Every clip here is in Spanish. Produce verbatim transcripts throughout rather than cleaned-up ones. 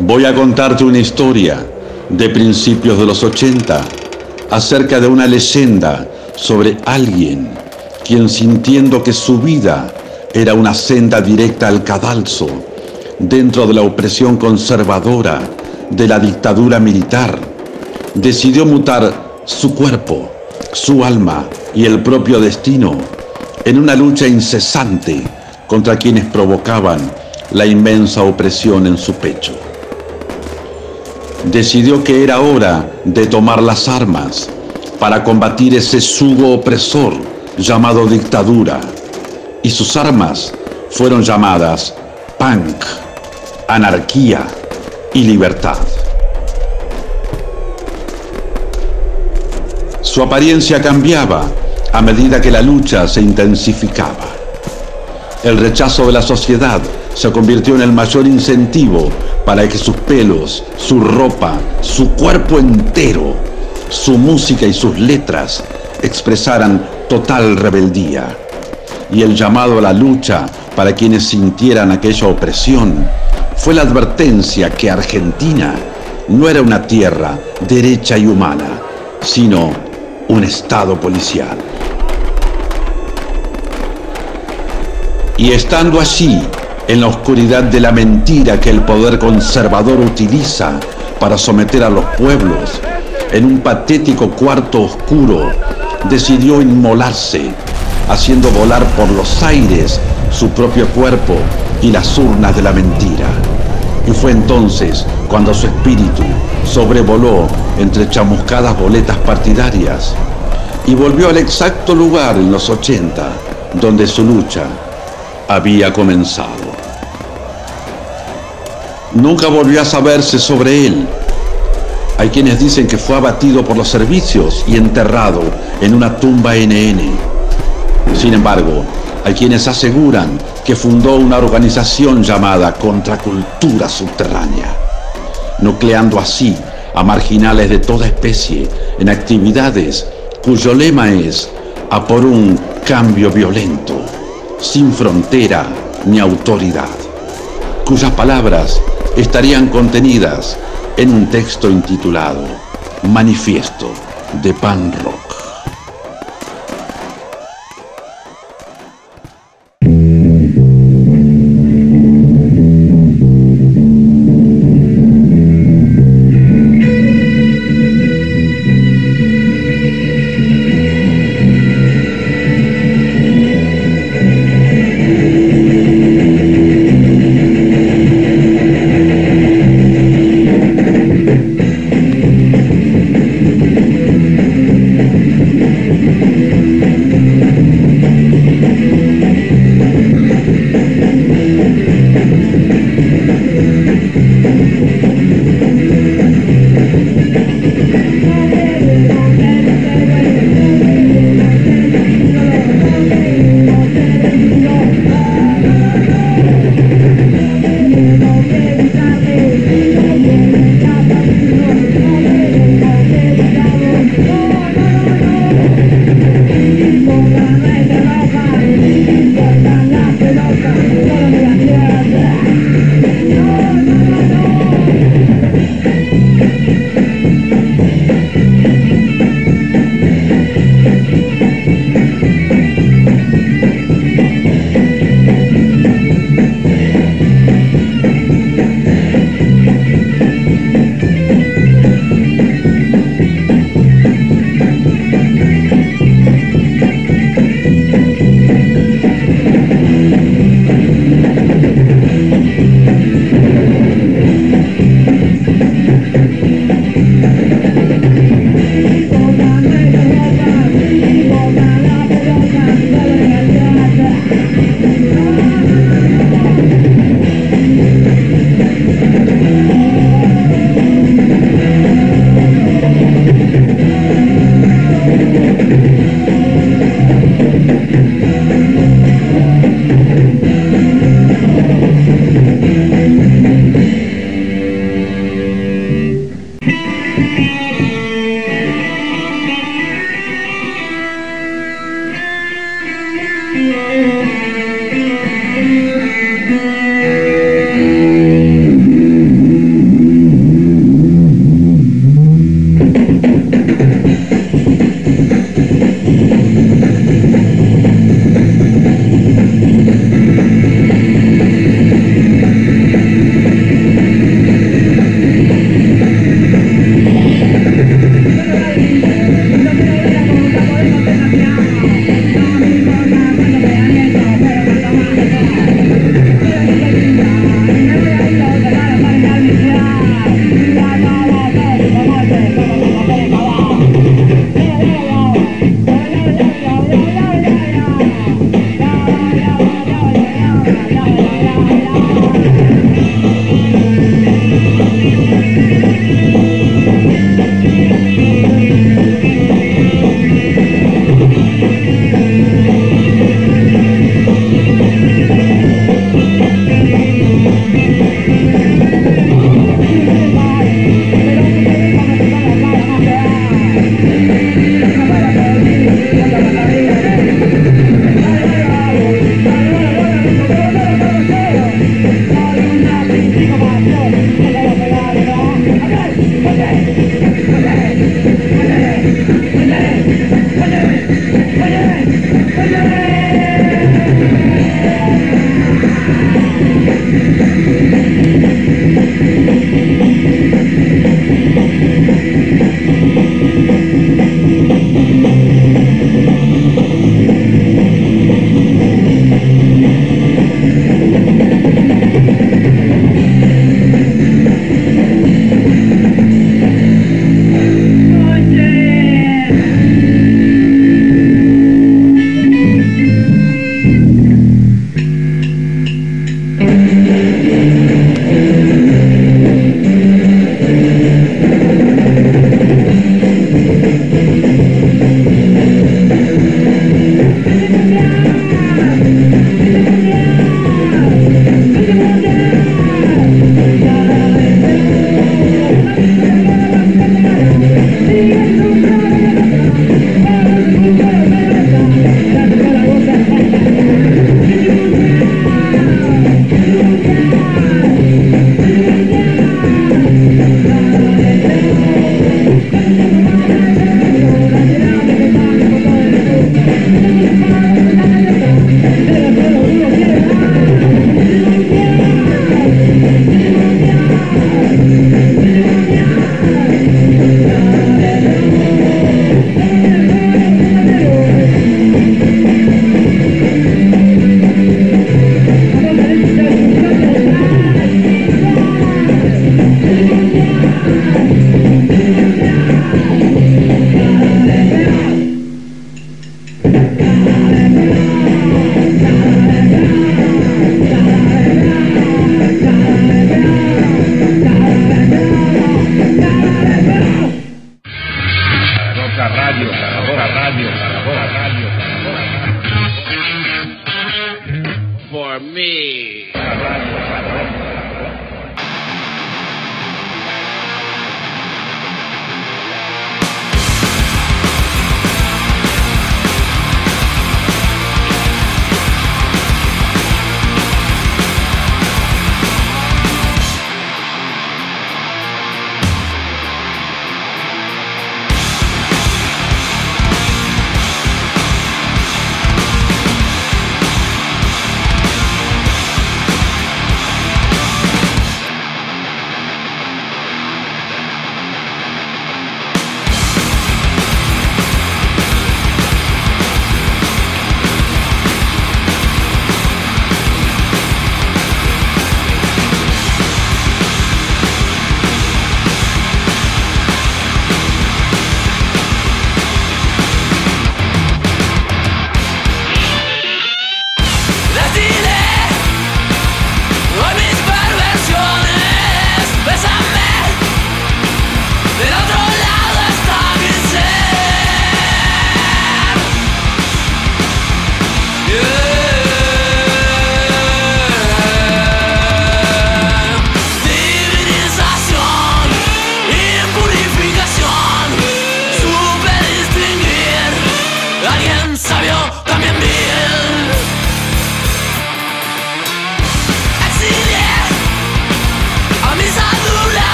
Voy a contarte una historia de principios de los ochenta acerca de una leyenda sobre alguien quien, sintiendo que su vida era una senda directa al cadalso dentro de la opresión conservadora de la dictadura militar, decidió mutar su cuerpo, su alma y el propio destino en una lucha incesante contra quienes provocaban la inmensa opresión en su pecho. Decidió que era hora de tomar las armas para combatir ese yugo opresor llamado dictadura, y sus armas fueron llamadas punk, anarquía y libertad. Su apariencia cambiaba a medida que la lucha se intensificaba. El rechazo de la sociedad se convirtió en el mayor incentivo para que sus pelos, su ropa, su cuerpo entero, su música y sus letras expresaran total rebeldía. Y el llamado a la lucha para quienes sintieran aquella opresión fue la advertencia que Argentina no era una tierra derecha y humana, sino un estado policial. Y estando allí, en la oscuridad de la mentira que el poder conservador utiliza para someter a los pueblos, en un patético cuarto oscuro, decidió inmolarse, haciendo volar por los aires su propio cuerpo y las urnas de la mentira. Y fue entonces cuando su espíritu sobrevoló entre chamuscadas boletas partidarias y volvió al exacto lugar en los ochenta donde su lucha había comenzado. Nunca volvió a saberse sobre él. Hay quienes dicen que fue abatido por los servicios y enterrado en una tumba ene ene. Sin embargo, hay quienes aseguran que fundó una organización llamada Contracultura Subterránea, nucleando así a marginales de toda especie en actividades cuyo lema es a por un cambio violento, sin frontera ni autoridad, cuyas palabras estarían contenidas en un texto intitulado Manifiesto de Punk Rock.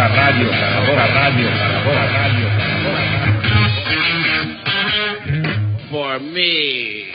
Carabora Radio, Carabora Radio, Carabora Radio, Carabora Radio. For me.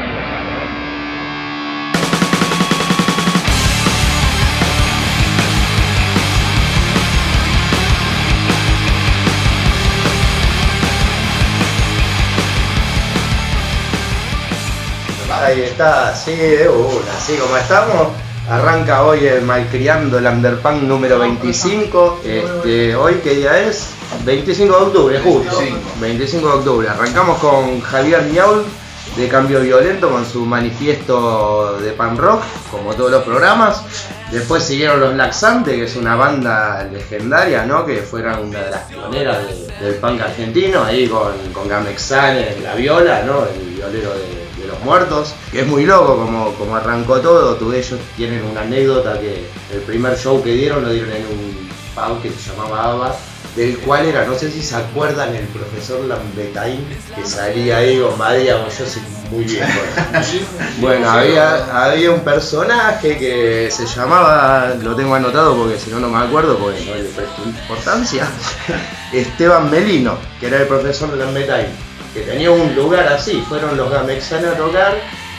Ahí está, sí, de una, así como estamos. Arranca hoy el Malcriando el Underpunk número veinticinco. Este, ¿Hoy qué día es? veinticinco de octubre, justo. veinticinco de octubre. Arrancamos con Javier Ñaul de Cambio Violento con su manifiesto de punk rock, como todos los programas. Después siguieron los Laxantes, que es una banda legendaria, ¿no? Que fueron una de las pioneras de, del punk argentino, ahí con, con Gamexane en la viola, ¿no? El violero de de los muertos, que es muy loco como, como arrancó todo. Tú, ellos tienen una anécdota que el primer show que dieron lo dieron en un pub que se llamaba ABBA, del cual era, no sé si se acuerdan, el profesor Lambetain, que salía ahí con María, yo soy muy viejo. Bueno, había, había un personaje que se llamaba, lo tengo anotado porque si no no me acuerdo porque no le presto importancia, Esteban Melino, que era el profesor Lambetain, que tenía un lugar así. Fueron los Gamexane a tocar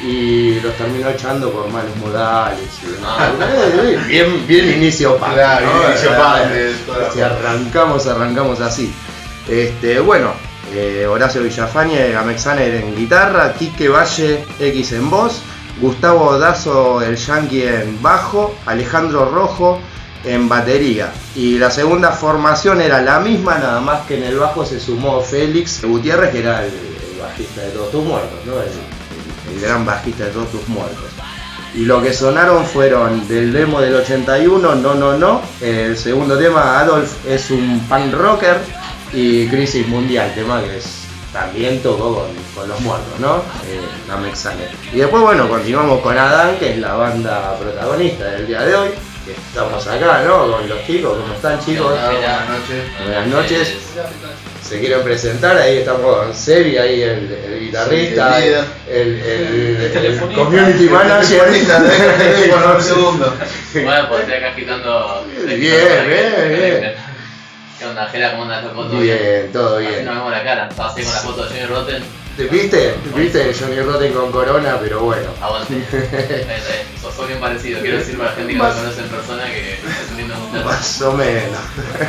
y los terminó echando por malos modales y demás. bien, bien inicio punk, claro, ¿no? inicio punk, si arrancamos, arrancamos así. Este, bueno, eh, Horacio Villafañe de Gamexane en guitarra, Quique Valle X en voz, Gustavo Dazo el Yankee en bajo, Alejandro Rojo en batería. Y la segunda formación era la misma, nada más que en el bajo se sumó Félix Gutiérrez, que era el, el bajista de Todos Tus Muertos, ¿no? el, el, el gran bajista de Todos Tus Muertos. Y lo que sonaron fueron del demo del ochenta y uno, No No No, el segundo tema, Adolf es un punk rocker, y Crisis Mundial, tema que es, también tocó con, con los muertos, ¿no? Eh, Gamexane. Y después, bueno, continuamos con Adán, que es la banda protagonista del día de hoy. Estamos acá, ¿no? Con los chicos. ¿Cómo están, chicos? Buenas noches. Buenas noches. Se quieren presentar, ahí estamos con Sebi, ahí el, el guitarrista, sí, el, el, el, el, el community manager. Por un segundo. Bueno, pues estoy acá agitando. Bien, bien, bien. ¿Qué onda, Jera? ¿Cómo andas? ¿Todo bien? Bien, todo Así bien. nos vemos la cara. Estaba así con la foto de Johnny Rotten. ¿Viste? ¿Viste? Johnny Rotten con corona, pero bueno. Aguante. Sos sos bien parecido. Quiero decir para la gente que no me conoce en persona que es un lindo muchacho. Más o menos.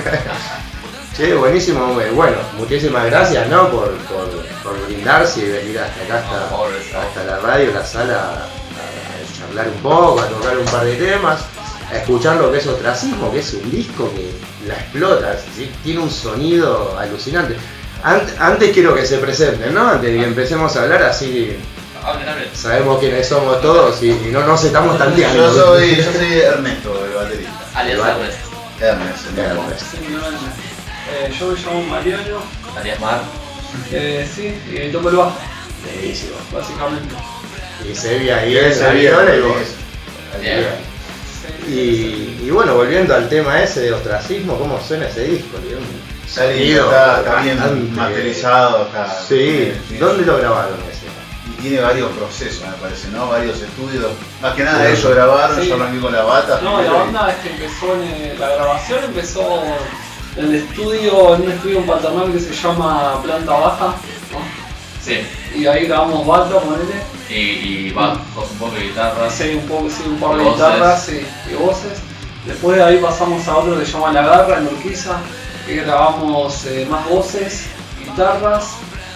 Che, buenísimo, hombre. Bueno, muchísimas gracias, ¿no? Por, por, por brindarse y venir hasta acá, hasta, hasta la radio, la sala, a, a charlar un poco, a tocar un par de temas, a escuchar lo que es Ostracismo, que es un disco que la explota, ¿sí? Tiene un sonido alucinante. Ant, antes quiero que se presenten, ¿no? Antes de que empecemos a hablar, así sabemos quiénes somos todos y, y no nos estamos tanteando. Yo soy, yo soy Ernesto, el baterista. Alias Ernest. Ernest, Ernest. Eh, yo me llamo Mariano, Alias Mar. eh, sí, y toco el bajo, Buenísimo. básicamente. Y Sebi ahí Y en ese la bien, viola y vos. Bien. Y, y bueno, volviendo al tema ese de Ostracismo, ¿cómo suena ese disco? Tiene un Está lindo, sonido está, está bien bastante- masterizado. Está, Sí, bien. ¿dónde lo grabaron ese? Y tiene varios procesos, me parece, ¿no? Varios estudios. Más que nada Sí. ellos grabaron, Sí. yo arranqué con la bata. No, la primero y- banda es que empezó en el- la grabación empezó en el estudio, en un estudio en Paternal que se llama Planta Baja, ¿no? Sí. Y ahí grabamos bata, ponele. Y, y bajos un poco de guitarra. Sí, un poco, sí, un par de Y voces. guitarras sí, y voces. Después de ahí pasamos a otro que se llama La Garra en Urquiza, que grabamos eh, más voces, guitarras,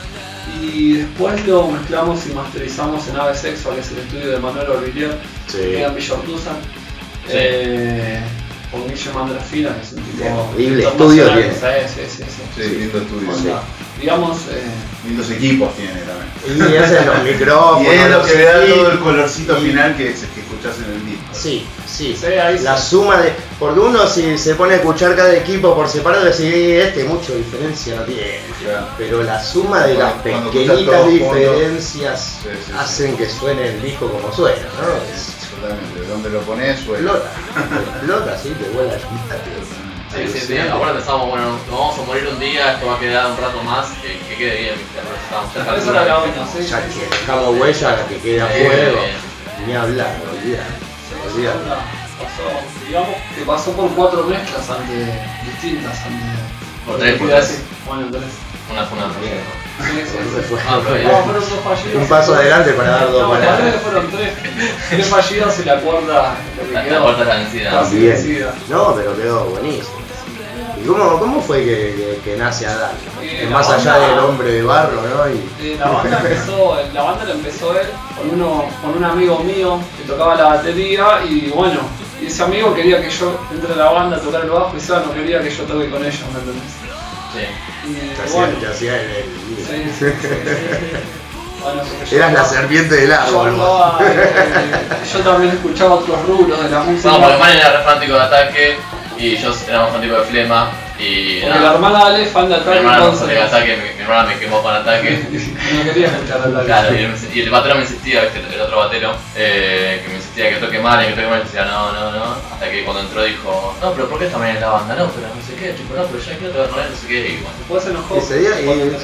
y después lo mezclamos y masterizamos en Ave Sexo, que es el estudio de Manuel Orvillier, Sí. que queda en Villa Ortúzar, Sí. eh, con Guillermo Andrafila, que es un tipo Horrible internacional. estudio tiene. Sí, sí, sí, sí. Sí, lindo estudio. Onda, digamos, eh, Lindos equipos tiene también. Y ese los micrófonos. Y es lo los que le da equipos. todo el colorcito Y- final que, que escuchás en el disco. Sí, sí. sí, ahí La sí. suma de. Porque uno, si se pone a escuchar cada equipo por separado, decir, este mucha diferencia no tiene. Claro. Pero la suma de las Cuando- cuando escuchás pequeñitas todos juntos. diferencias Sí, sí, sí. hacen que suene el disco como suena, ¿no? Es- Totalmente, donde lo pones, suena. Explota, explota, sí, te vuela la Sí, sí, sí. Ahora pensábamos, bueno, nos vamos a morir un día, esto va a quedar un rato más, que, que quede bien, ¿viste? Ahora estábamos ya Esa era la onda, sí, Ya sí, que sí. dejamos huella que queda Sí, fuego. bien. Ni hablar, olvidar. Sí, Olvidar. onda, pasó. Y digamos que pasó por cuatro mezclas antes, distintas antes. Por tres, por tres. Bueno, tres. Una fue una mierda. Sí, sí, sí. Ah, pero bien. No, fueron dos fallidos. Un paso adelante para dar dos No, para parece atrás. que fueron tres. Tres fallidos y la cuarta lo que La, la quedó. cuarta es la vencida. Casi Bien. vencida. No, pero quedó buenísimo. ¿Y cómo, cómo fue que, que, que nace Adán? Eh, Que la más allá banda- del hombre de barro, ¿no? Y... Eh, La banda empezó, la banda la empezó él con uno, con un amigo mío que tocaba la batería y bueno, y ese amigo quería que yo entre a la banda a tocar el bajo y Seba no quería que yo toque con ellos, ¿me entendés? Sí. Y Te bueno, hacía, te hacía el, el- sí, sí, sí, sí. Bueno, porque yo Eras la andaba- serpiente del yo, árbol. vos. andaba, eh, yo también escuchaba otros rubros de la música. No, porque Manny era re fanático de Ataque y yo éramos fanáticos de Flema. Y Porque la nada, hermana de Ale es fan de mi Ataque, hermana no entonces fanática de Ataque, mi, mi hermana me quemó con Ataque. no quería escuchar Ataque. Claro, y el, y el batero me insistía, ¿viste? El otro batero, eh, que me insistía que toque mal y que toque mal, y decía no, no, no. Hasta que cuando entró dijo, no, pero ¿por qué está mal en la banda? No, pero no sé qué, tipo, no, pero yo no quiero tocar con él, no sé qué. Y bueno, Después se enojó. Ese día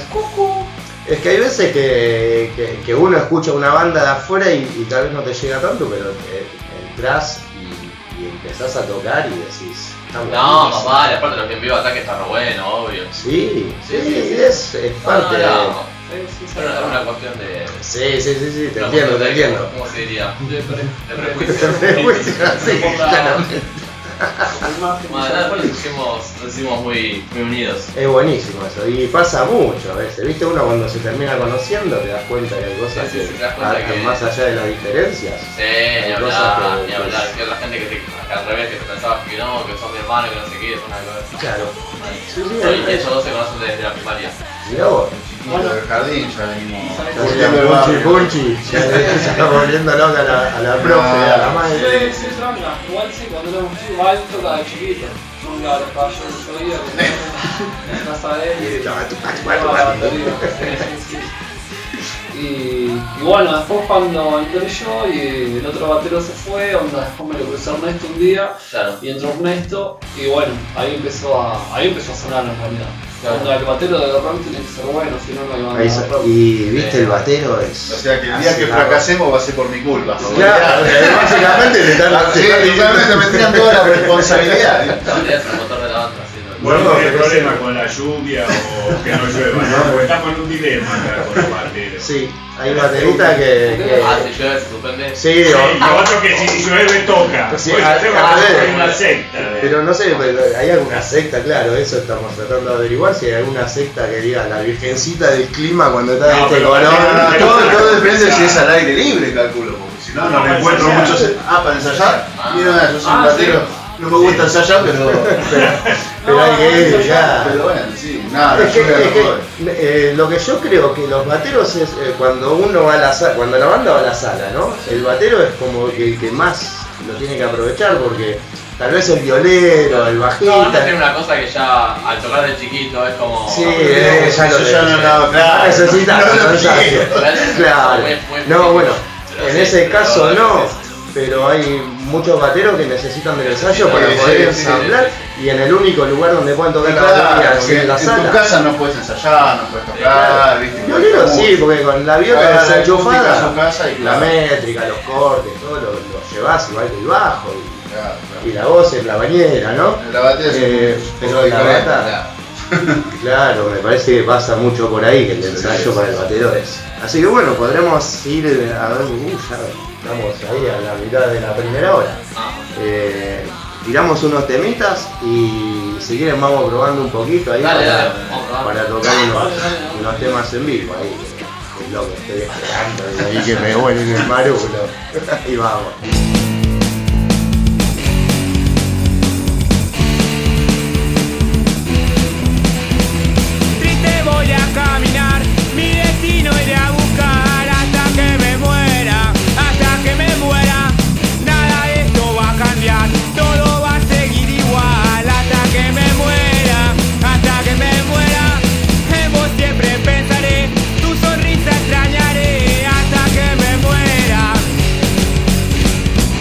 y- Es que hay veces que, que, que uno escucha una banda de afuera y, y tal vez no te llega tanto, pero eh, entras y, y empezás a tocar y decís, está no, buenísimo. papá, y aparte lo que en vivo Ataque está re bueno, obvio. Sí, sí, Sí, sí, sí. Es, es parte No, no, de... Sí, sí, sí. Pero es una cuestión de... Sí, sí, sí, sí, te una entiendo, cuestión te de- entiendo. ¿Cómo se diría? De pre- De prejuicio. Prejuicio, sí, Por la- claro. imagen, Bueno, después nos hicimos, nos hicimos muy, muy unidos. Es buenísimo eso, y pasa mucho a veces, ¿viste? Uno cuando se termina conociendo te das cuenta que hay cosas Sí, sí, que, sí, te das cuenta a- que- más allá de las diferencias. Sí, ni Hay cosas hablar, que- ni hablar. Que otra gente que, te, que al revés, que te pensabas que no, que sos mi hermano, que no sé qué, es una cosa. Claro. Sí, sí, Hoy es- ellos dos se conocen desde la primaria. Mirá vos. Chiquito del jardín ya venimos ¿Sabes? volviendo el Punchi, barrio. punchi, ya se está volviendo loca a la, a la profe, a la madre. Sí, sí, tranca. Igual sí, cuando éramos chicos, igual toca de chiquito. Nunca los caballos yo oía que en casa de él. Y estaba tu- tu- tu- Tocaba tu- la batería. Sí, sí, sí. Y, y bueno, después cuando entré yo y el otro batero se fue, onda, después me lo crucé a Ernesto un día Claro. y entró Ernesto y bueno, ahí empezó a, ahí empezó a sonar en realidad. Claro. Onda, el batero de rock tiene que ser bueno, si no no hay banda Ahí de se- rock. Y viste, el batero es. O sea que el día que Así, fracasemos va a ser por mi culpa. Claro, básicamente te están Sí, literalmente me tiran toda la responsabilidad. Esta batería es el motor de la banda, sí. ¿no? Bueno, No, no hay pero problema sí. con la lluvia o que no llueva, ¿no? Porque estamos en un dilema acá con los bateros. Sí, hay bateristas que. que- Ah, si llueve se suspende. Sí, Sí, o- y otro que si llueve toca. Sí, Bueno, a- tengo a ver. que una secta. de- Pero no sé, pero hay alguna secta, claro, eso estamos tratando de averiguar, si hay alguna secta que diga la virgencita del clima cuando está No, este pero color. no, no, Todo, todo depende si es al aire libre, calculo, porque si no, no No, me para encuentro ensayar. muchos. Ah, para ensayar. Ah. Mira, yo soy un Ah, batero. No me gusta ensayar, pero. Pero hay que ir No, ya. Pero bueno, sí, nada, la Es que, lluvia es no que, jode. eh, lo que yo creo que los bateros es eh, cuando uno va a la sala, cuando la banda va a la sala, ¿no? El batero es como que el que más lo tiene que aprovechar porque tal vez el violero, el No, bajista. Arne tiene una cosa que ya al tocar de chiquito es como. Sí, eh, ya lo Yo ya no lo hago, claro. necesitas No lo un ensayo. quiero. Claro. Muy- muy No, difícil. bueno, Pero en sí, ese pero caso a no, veces- pero hay muchos bateros que necesitan del ensayo Sí, para sí, poder sí, ensamblar y en el único lugar donde pueden tocar la Claro, batería es porque en la en tu sala. casa no puedes ensayar, no puedes tocar, claro. ¿viste? Violero sí, porque con la viola Ah, la desenchufada, acústica en su casa y la claro. métrica, los cortes, todo lo, lo llevas igual que el bajo y, Claro, y la voz es la bañera, ¿no? claro. La batería es un Eh, poco pero la diferente, bata- claro. Claro, me parece que pasa mucho por ahí que el ensayo sí, para sí. el batero es. Así que bueno, podremos ir a ver, uh, ya estamos ahí a la mitad de la primera hora. Ah, Eh, tiramos unos temitas y si quieren vamos probando un poquito ahí Dale, para, dale, vamos probando. para tocar unos, Dale, dale, dale. unos temas en vivo ahí. que Es lo que estoy esperando y ahí que me vuelven el marulo. Y vamos. Triste voy a caminar, mi destino iré a buscar hasta que me muera, hasta que me muera. Nada de esto va a cambiar, todo va a seguir igual hasta que me muera, hasta que me muera. En vos siempre pensaré, tu sonrisa extrañaré hasta que me muera.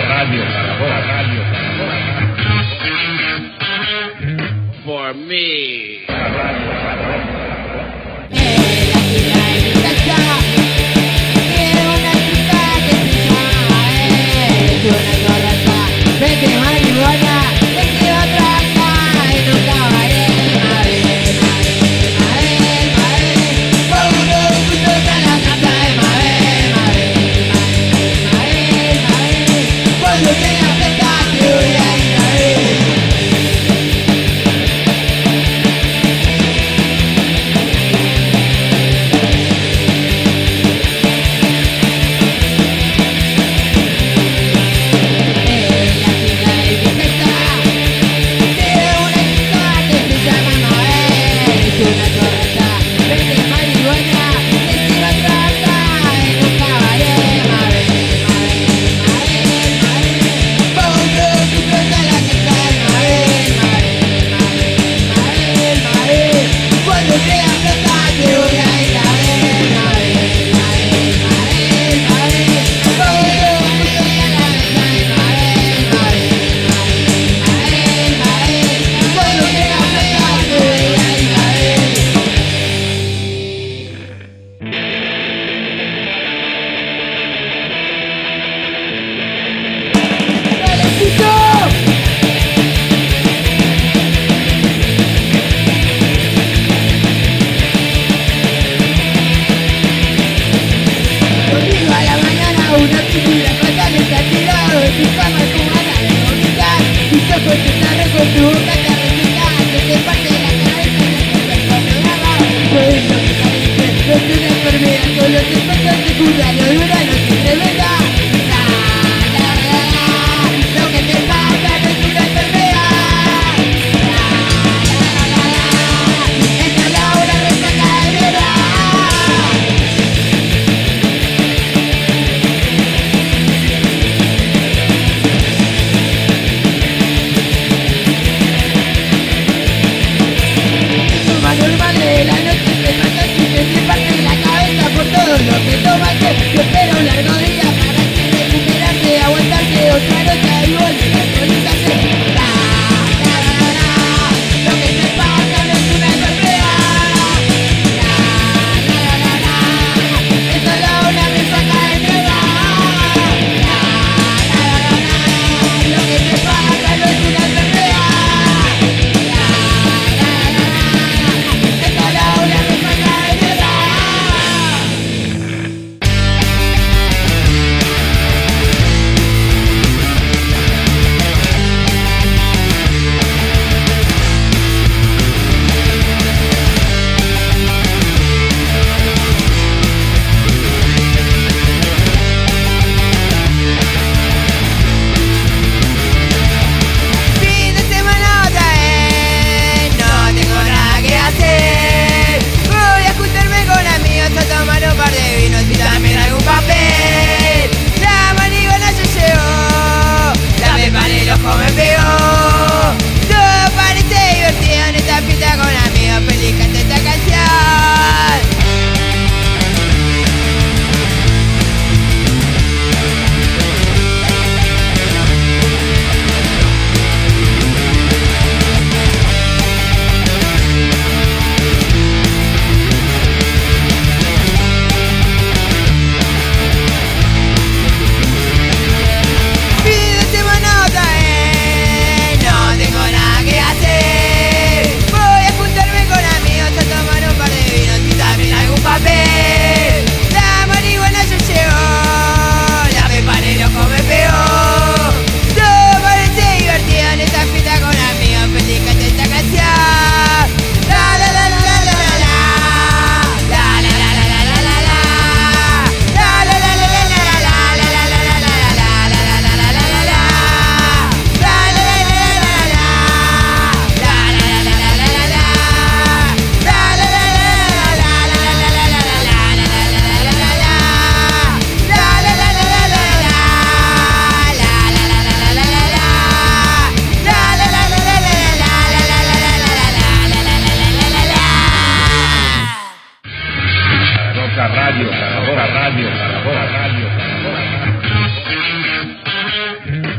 radio para vos, radio para vos. For me. radio, para vos, radio, para vos, radio, para vos.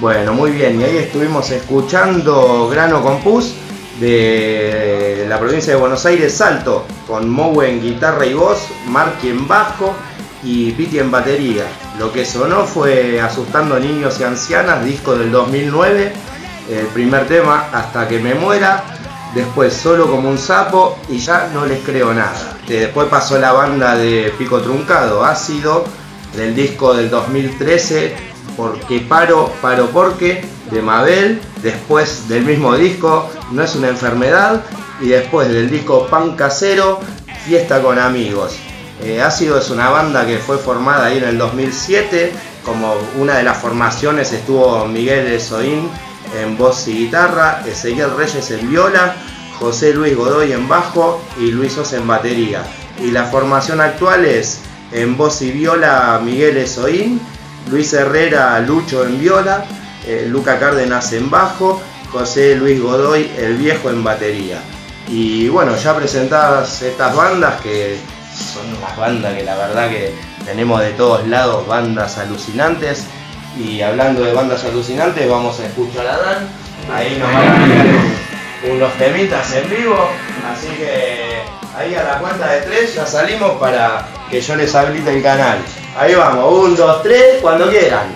Bueno, muy bien, y ahí estuvimos escuchando Grano Compús de la provincia de Buenos Aires, Salto, con Moe en guitarra y voz, Marky en bajo y Piti en batería. Lo que sonó fue Asustando Niños y Ancianas, disco del dos mil nueve, el primer tema Hasta que me muera, después Solo como un sapo y Ya no les creo nada. Después pasó la banda de Pico Truncado, Ácido, del disco del dos mil trece, Porque paro, paro porque, de Mabel. Después del mismo disco, No es una enfermedad, y después del disco Pan Casero, Fiesta con amigos. Eh, Ácido es una banda que fue formada ahí en el dos mil siete, como una de las formaciones estuvo Miguel Ezoín en voz y guitarra, Ezequiel Reyes en viola, José Luis Godoy en bajo y Luis Sosa en batería. Y la formación actual es en voz y viola Miguel Ezoín, Luis Herrera Lucho en viola, eh, Luca Cárdenas en bajo, José Luis Godoy el viejo en batería. Y bueno, ya presentadas estas bandas, que son unas bandas que la verdad que tenemos de todos lados, bandas alucinantes. Y hablando de bandas alucinantes, vamos a escuchar a Dan. Ahí nos van a tirar unos temitas en vivo, así que ahí a la cuenta de tres ya salimos para que yo les habilite el canal. Ahí vamos, un, dos, tres, cuando quieran.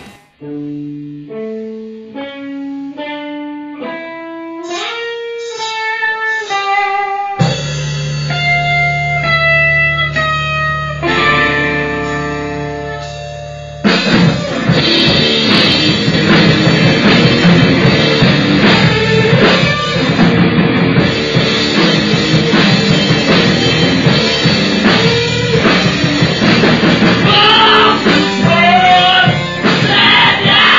Yeah!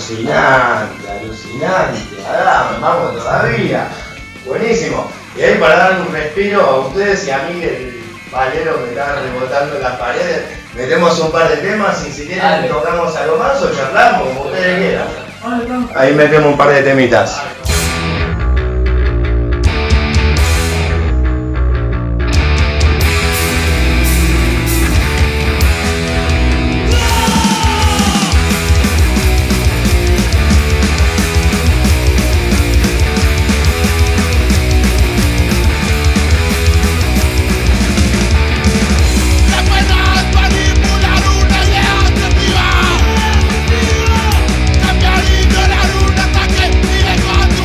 Alucinante, alucinante. Hagamos, vamos todavía. Buenísimo. Y ahí para dar un respiro a ustedes y a mí, el palero que está rebotando en las paredes, metemos un par de temas y si quieren Dale. tocamos algo más o charlamos, como ustedes quieran. Ahí metemos un par de temitas. Cambiarino la luna hasta que sigue con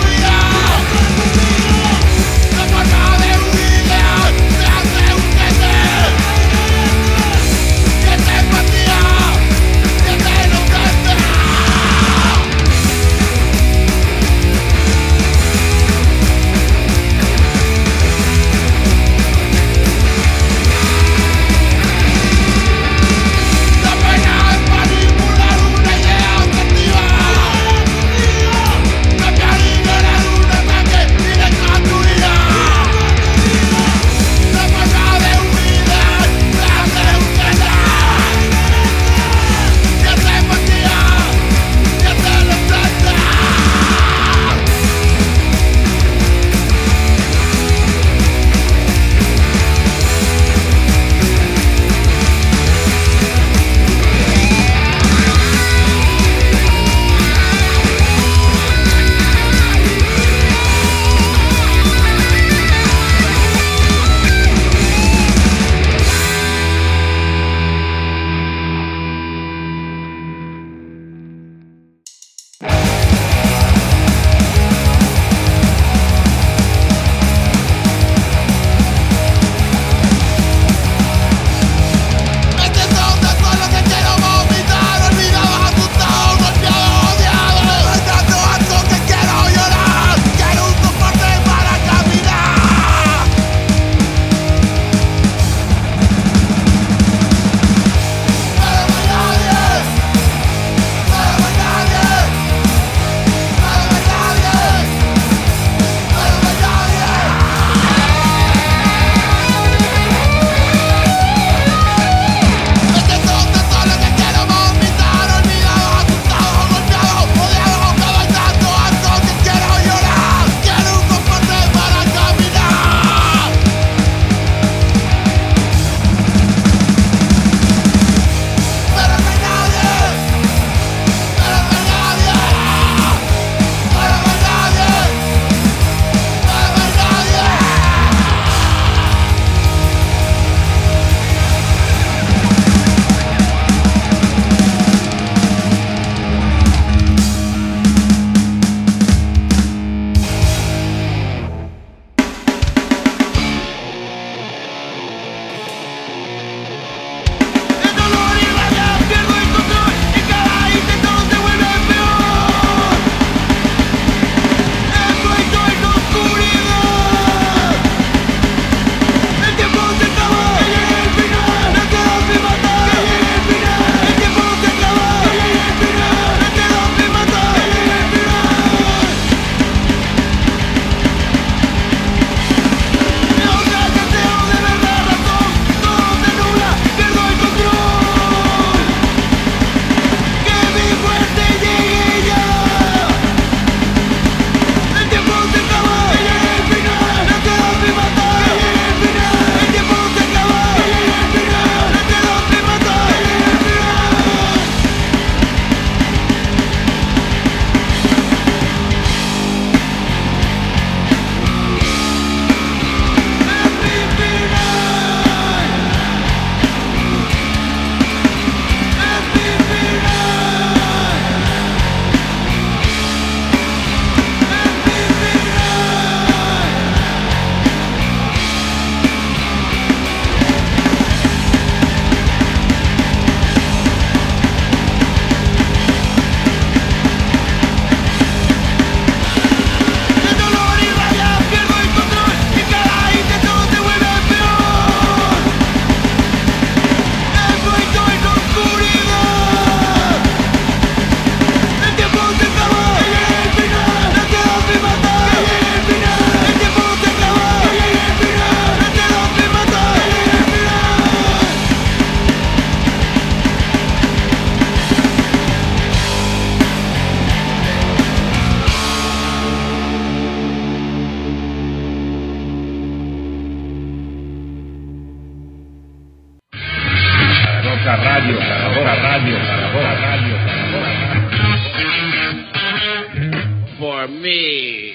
¡Dale!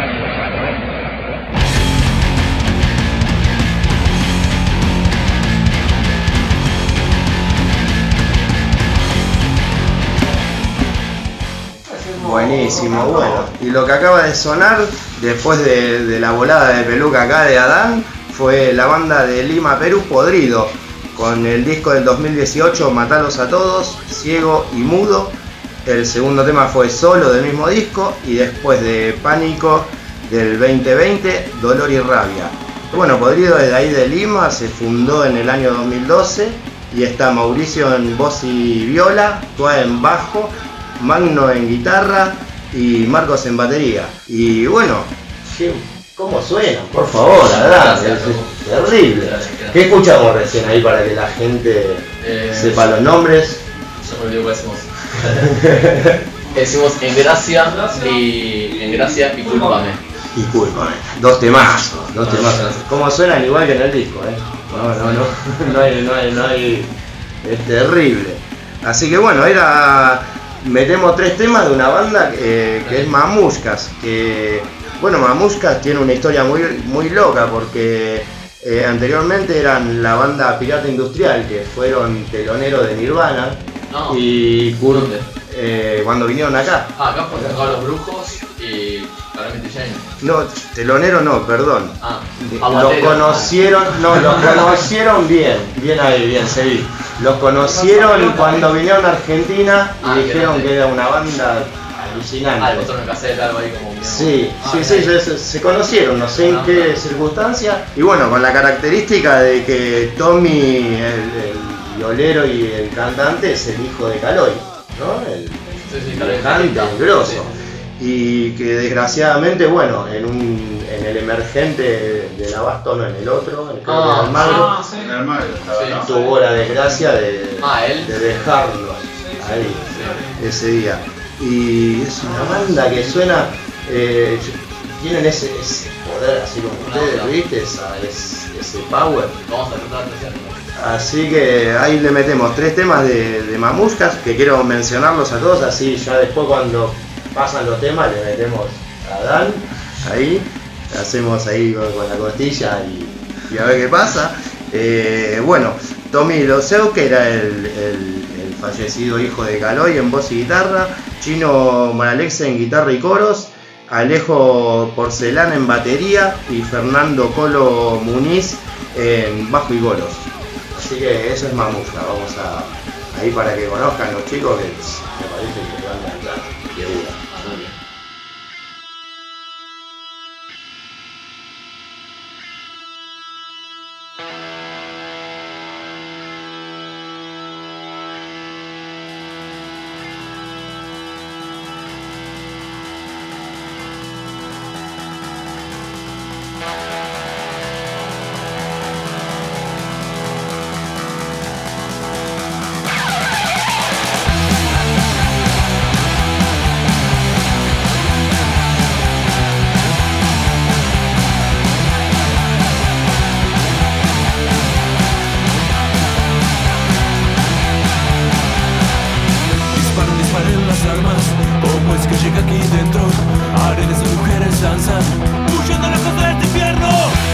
Buenísimo, bueno. Y lo que acaba de sonar, después de, de la volada de peluca acá de Adán, fue la banda de Lima, Perú, Podrido, con el disco del dos mil dieciocho, Matalos a Todos, Ciego y Mudo. El segundo tema fue Solo, del mismo disco, y después de Pánico del veinte veinte, Dolor y Rabia. Bueno, Podrido es de ahí de Lima, se fundó en el año dos mil doce, y está Mauricio en voz y viola, Tua en bajo, Magno en guitarra y Marcos en batería. Y bueno, ¿cómo suenan? Por favor, Adán, es terrible. ¿Qué escuchamos recién ahí para que la gente Eh, sepa los nombres? Yo me olvido cuál decimos. Decimos En Gracia y En Gracia y Cúlpame. Y Cúlpame. Dos temazos, dos temazos. ¿Cómo suenan? Igual que en el disco, ¿eh? No, no, no, no hay, no hay, no hay. Es terrible. Así que bueno, era. Metemos tres temas de una banda que, que es Mamushkas, que bueno, Mamushkas tiene una historia muy, muy loca porque eh, anteriormente eran la banda Pirata Industrial, que fueron teloneros de Nirvana. No. Y Kurt, ¿Dónde? eh, cuando vinieron acá. Ah, acá fue tocaban Los Brujos y Calamity Jane. No, telonero no, perdón. Ah, Los Aguatero. conocieron, no, los conocieron bien, bien ahí, bien, seguí. Los conocieron cuando vinieron a Argentina y Ah, dijeron que que era una banda Ah, le alucinante. mostraron el cassette, algo ahí como bien. Sí, Ah, sí, bien. sí, se, se conocieron, no sé en Ah, qué ah. circunstancia. Y bueno, con la característica de que Tommy, el, el violero y el cantante, es el hijo de Caloi, ¿no? El, Sí, sí, el Caloi, cantante, sí. el grosso. Y que desgraciadamente, bueno, en, un, en el emergente del Abasto, no en el otro, en el, creo que Ah, en el Magro, Ah, sí. En el mar estaba, Sí. ¿no? tuvo la desgracia de, Ah, él. de dejarlos ahí Sí. ese día. Y es una banda que suena, eh, tienen ese, ese poder así como ustedes, ¿viste? Esa, es- ese power. Vamos a tratar de hacerlo. Así que ahí le metemos tres temas de, de Mamushkas, que quiero mencionarlos a todos, así ya después cuando pasan los temas le metemos a Dan, ahí, hacemos ahí con, con la costilla y, y a ver qué pasa. Eh, bueno, Tommy Loseu, que era el, el- el fallecido hijo de Caloi en voz y guitarra, Chino Moralexe en guitarra y coros, Alejo Porcelana en batería y Fernando Colo Muniz en bajo y golos. Así que eso es Mamushka, vamos a ahí para que conozcan los chicos que me parece que van a entrar de una. Muy bien. Disparan, disparen las armas. ¿Cómo es que llega aquí dentro? Arenas y mujeres danzan, huyendo lejos de este infierno.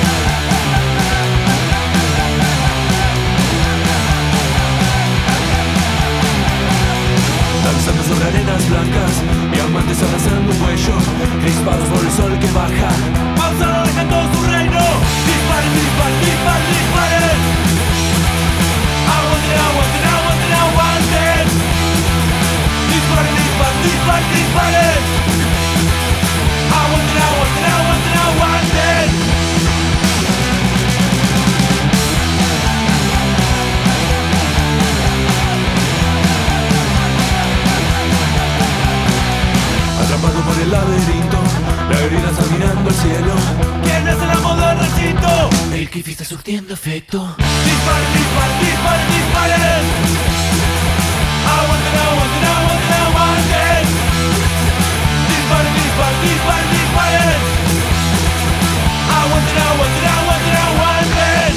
Danzando sobre arenas blancas, diamantes abrazando un cuello, crispados por el sol que baja. Pausado dejando su reino. Disparen, disparen, disparen, disparen. Aguanten, aguanten, aguanten, aguanten. Disparen, disparen, disparen, disparen. Aguanten, aguanten, aguanten, aguanten. Atrapado por el laberinto, la herida está mirando al cielo. ¿Quién es el amo del recinto? El kifi está surtiendo efecto. Disparen, disparen, disparen, disparen. Aguanten, aguanten, aguanten, aguanten. Disparen, disparen, disparen, disparen. Aguanten, aguanten, aguanten, aguanten.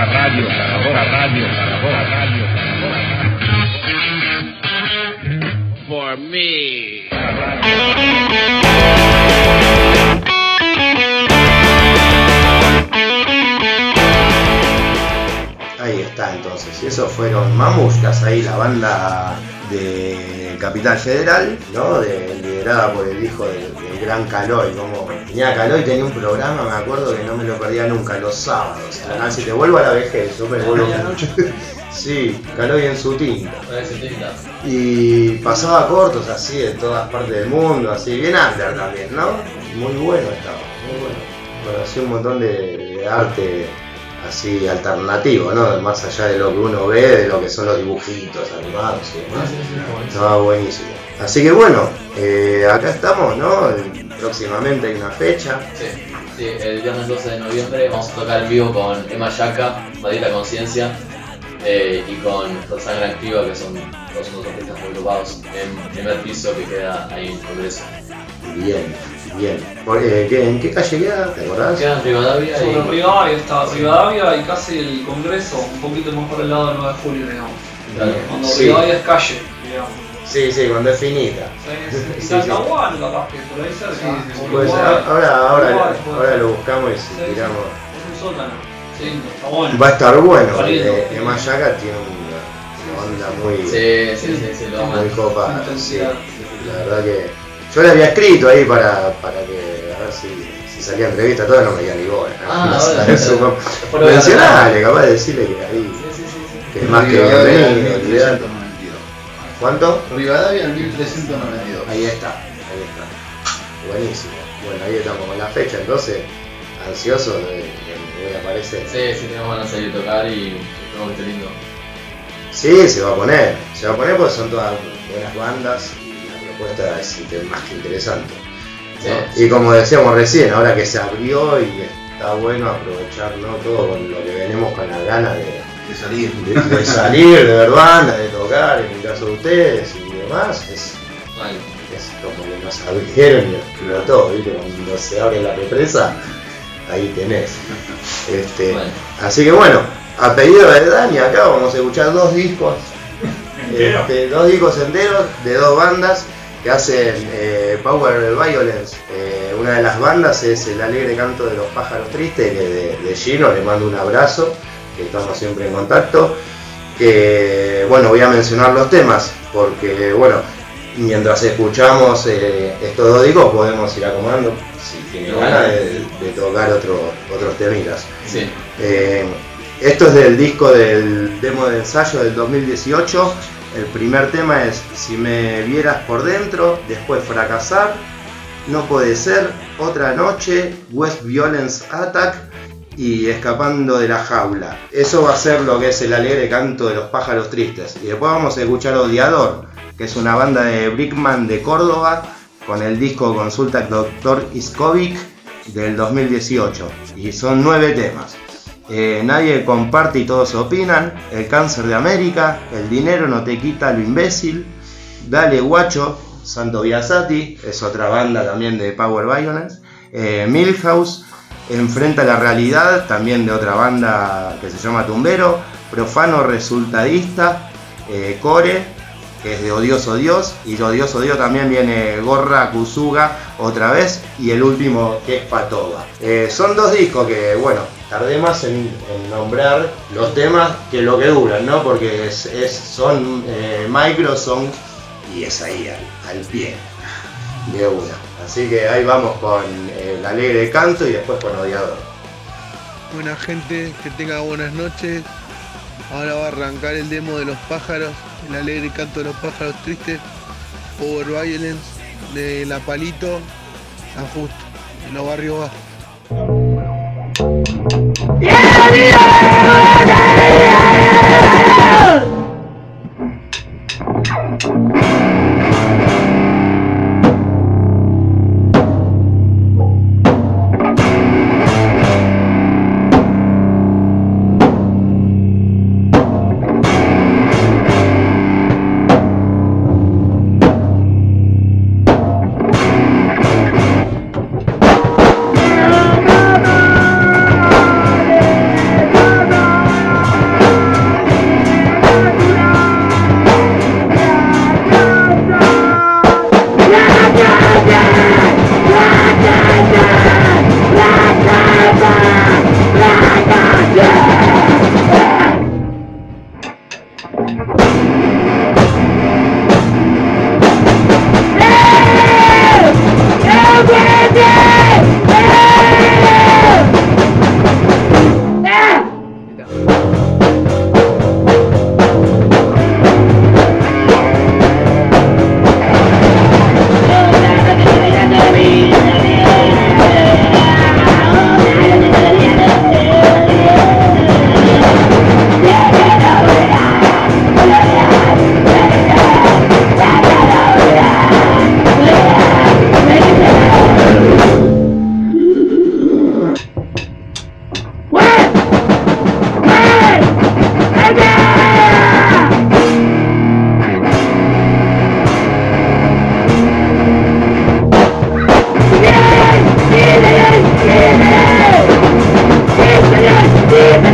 Caragora Radio, Caragora Radio, Caragora Radio, Caragora Radio. For me. Ahí está entonces, y esos fueron Mamushkas, ahí la banda de Capital Federal, ¿no? De, liderada por el hijo del, del gran Caloi, como tenía Caloi, tenía un programa, me acuerdo que no me lo perdía nunca, los sábados. Ah, si te vuelvo a la vejez, yo me vuelvo mucho. Sí, Caloi en su tinta. Y pasaba cortos así de todas partes del mundo, así, bien under también, ¿no? Muy bueno estaba, muy bueno. Conocí un montón de, de arte así alternativo, ¿no? Más allá de lo que uno ve, de lo que son los dibujitos animados y demás. Estaba buenísimo. Así que bueno, eh, acá estamos, ¿no? Próximamente hay una fecha. Sí, sí, el viernes doce de noviembre vamos a tocar en vivo con Emma Yaka, Maldita Conciencia, eh, y con Sangre Activa, que son dos otros artistas muy agrupados en primer piso que queda ahí en Congreso. Bien, bien. Por, eh, ¿qué, ¿En qué calle queda? ¿Te acordás? Queda en Rivadavia. Sobre y... Rivadavia está Rivadavia y casi el Congreso, un poquito más por el lado del nueve de julio, digamos. Claro. Cuando Sí. Rivadavia es calle, digamos. Sí, sí, cuando es finita. Sí, sí. Y Sí, Talcahuano, capaz que por ahí cerca. Pues Uruguay. ahora, ahora, Uruguay, ahora lo buscamos y Sí, si tiramos. Es un sótano. Sí, está bueno. Va a estar bueno, Está lindo. porque Emma Yaka tiene una, una onda muy, Sí, sí, sí, sí, lo vamos muy a... copada. Sí, Intensidad. la verdad que yo le había escrito ahí para, para que a ver si, si salía entrevista, todavía no me dio ni bola. Ah, No, ahora, ¿sabes? ahora. Como- Después lo voy a Mencionale, capaz de decirle que ahí, Sí, sí, sí, sí. que es más que Rivadavia en bienvenido. mil trescientos noventa y dos. ¿Cuánto? Rivadavia en mil trescientos noventa y dos. Ahí está, ahí está. Buenísimo. Bueno, ahí estamos con la fecha, entonces, ansioso de que voy a aparecer. Sí, sí, tenemos ganas de salir a tocar y esperamos que esté lindo. Sí, se va a poner, se va a poner porque son todas buenas bandas y la propuesta es inter- más que interesante. Sí, ¿no? sí. Y como decíamos recién, ahora que se abrió y está bueno aprovechar, ¿no? Todo con lo que venimos con las ganas de, De salir. de, de salir de ver bandas, de tocar, en el caso de ustedes y demás, es, Vale. es como que nos abrieron y explotó, ¿viste? Cuando se abre la represa, ahí tenés. Este, Bueno. Así que bueno, a pedido de Dani, acá vamos a escuchar dos discos, ¿Entero? este, dos discos enteros de dos bandas que hacen eh, Power Violence. Eh, una de las bandas es El Alegre Canto de los Pájaros Tristes, que de, de Gino, le mando un abrazo, que estamos siempre en contacto. Que bueno, voy a mencionar los temas, porque bueno, mientras escuchamos eh, estos dos discos podemos ir acomodando si tienen ganas de, de tocar otro, otros temitas. Sí. Eh, esto es del disco del demo de ensayo del dos mil dieciocho. El primer tema es Si me vieras por dentro, después Fracasar, No puede ser, Otra noche, West Violence Attack y Escapando de la jaula. Eso va a ser lo que es El alegre canto de los pájaros tristes. Y después vamos a escuchar Odiador, que es una banda de Brickman de Córdoba, con el disco Consulta al doctor Iskovic del dos mil dieciocho. Y son nueve temas. Eh, nadie comparte y todos opinan, El cáncer de América, El dinero no te quita lo imbécil, Dale guacho, Santo Biasati, es otra banda también de Power Violence, eh, Milhouse, Enfrenta la realidad, también de otra banda que se llama Tumbero, Profano resultadista, eh, Core, que es de Odioso Dios, y de Odioso Dios también viene Gorra Kusuga otra vez, y el último que es Patoba. Eh, son dos discos que, bueno, tardé más en, en nombrar los temas que lo que duran, ¿no? Porque es, es, son eh, microsongs y es ahí al, al pie de una. Así que ahí vamos con El alegre canto y después con Odiador. Buena gente, que tenga buenas noches. Ahora va a arrancar el demo de los pájaros, El alegre canto de los pájaros tristes, Power Violence de La Palito, San Justo, en los barrios bajos. Thank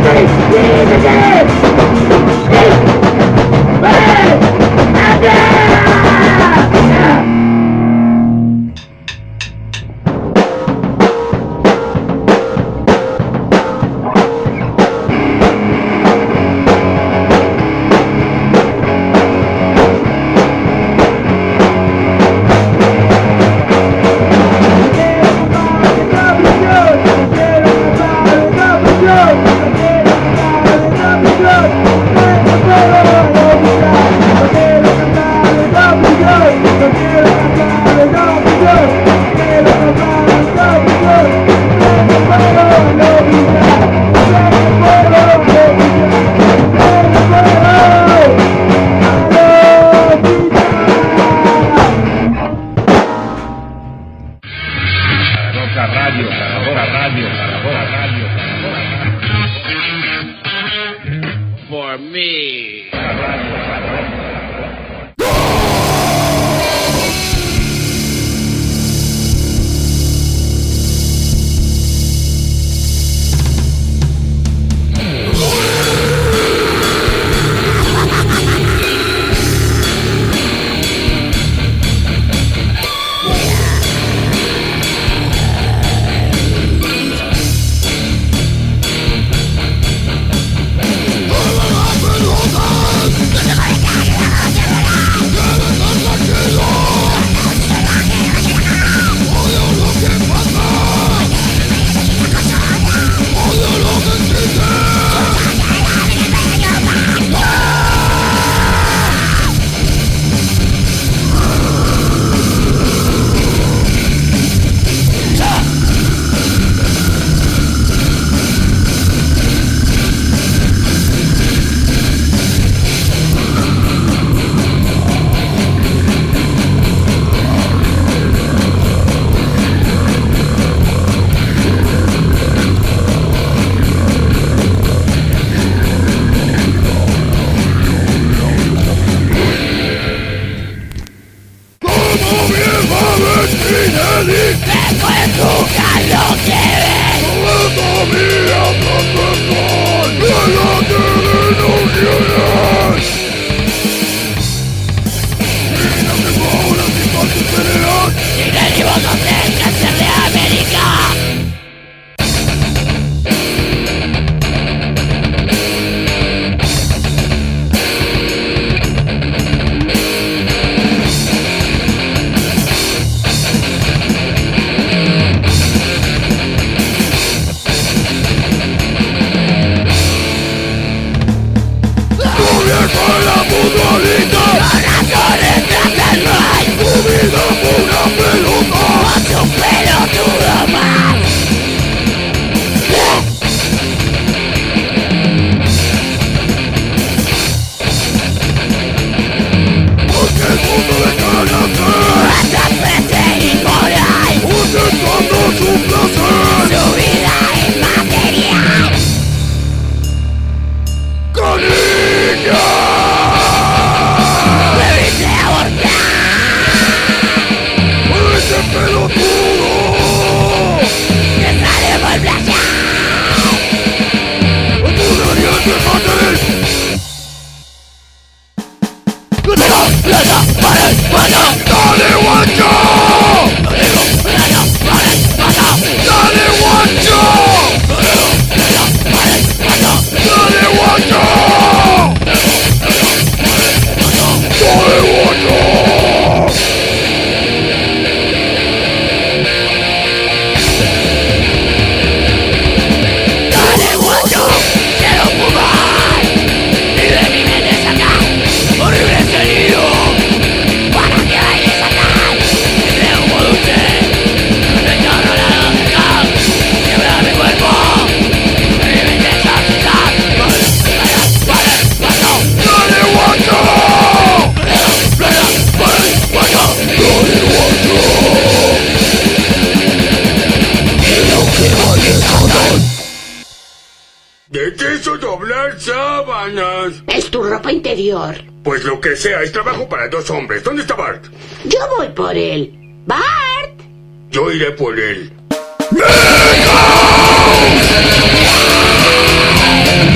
Es tu ropa interior. Pues lo que sea, es trabajo para dos hombres. ¿Dónde está Bart? Yo voy por él. ¡Bart! Yo iré por él. ¡Nico!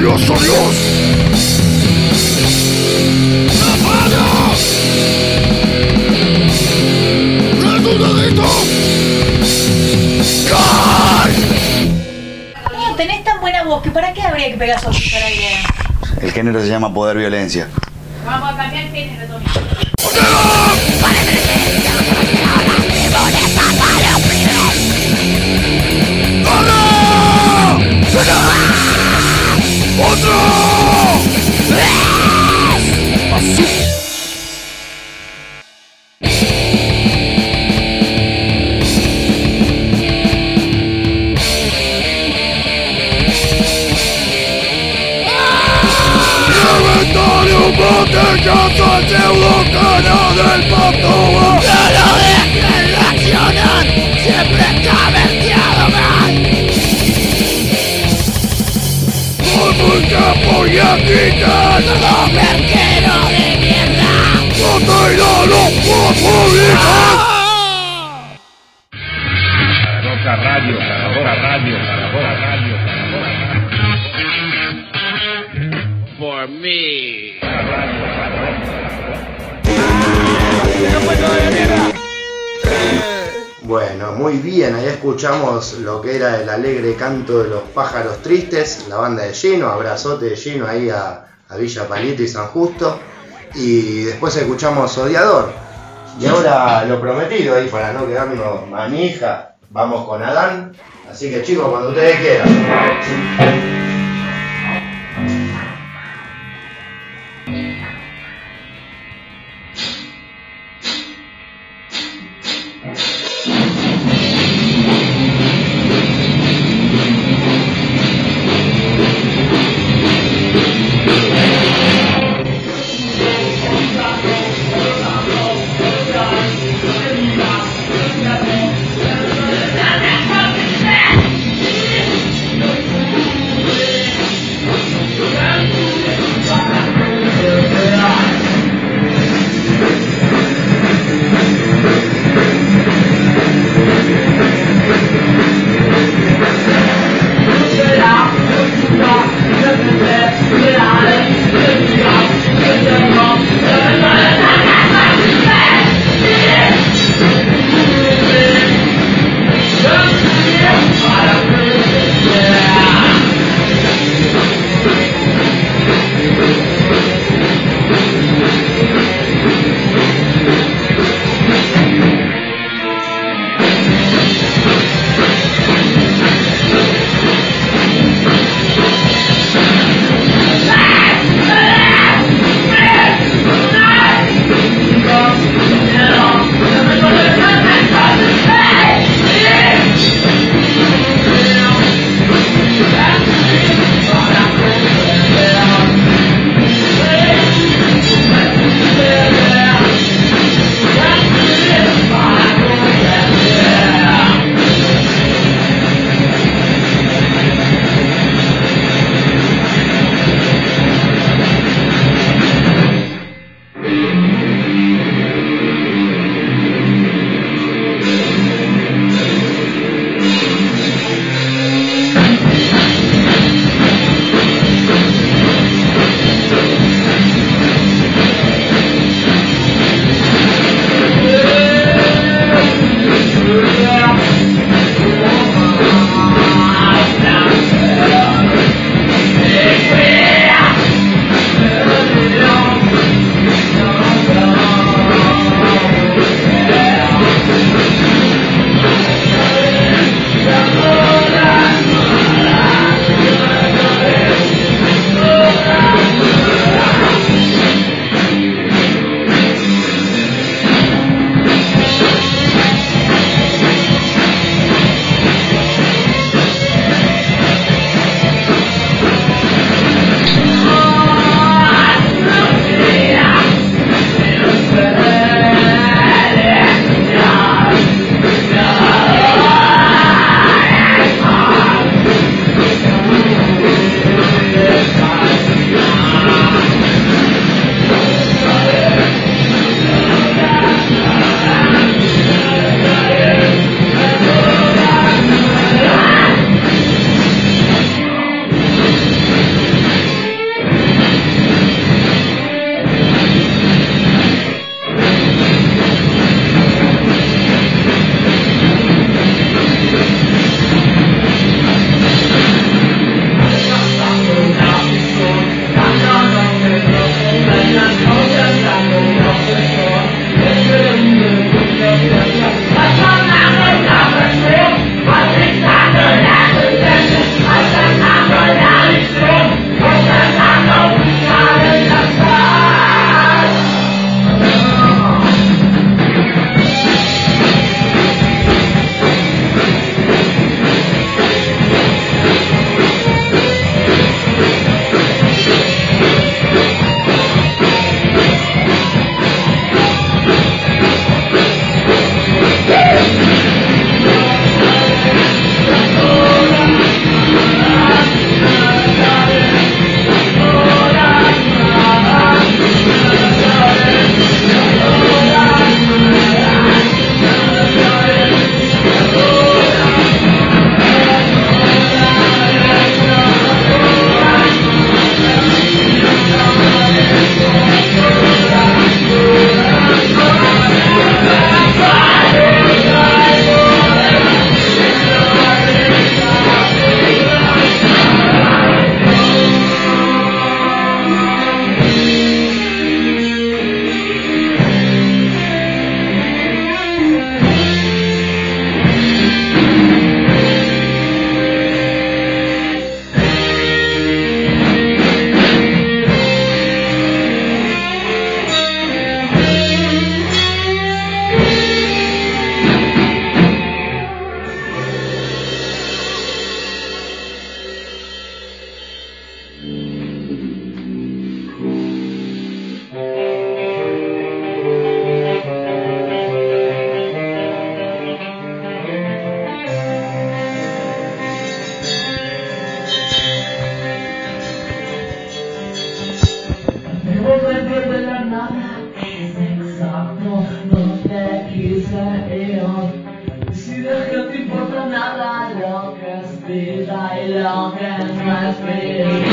glorioso Dios. ¡Apaga! ¡Redundadito! ¡Cae! No, tenés tan buena voz que para qué habría que pegar esos al aire. El género se llama poder violencia. Vamos a cambiar el género, Tony. ¡Otro! ¡Así! ¡Inventario botellazo al pseudo cana del patoa! ¡Que no dejen reaccionar! ¡Siempre está vertiado mal! ¡Por voy a quitar los merqueros de mierda! ¡No irá los públicos! Roca Radio, Zaragoza Radio, Zaragoza Radio, Zaragoza. For me. Bueno, muy bien, ahí escuchamos lo que era el alegre canto de los pájaros tristes, la banda de Gino, abrazote de Gino ahí a, a Villa Palito y San Justo, y después escuchamos Odiador. Y ahora lo prometido ahí para no quedarnos manija, vamos con Adán, así que chicos, cuando ustedes quieran. Yeah. vida y lo que no es vivir.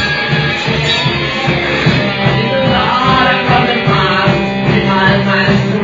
My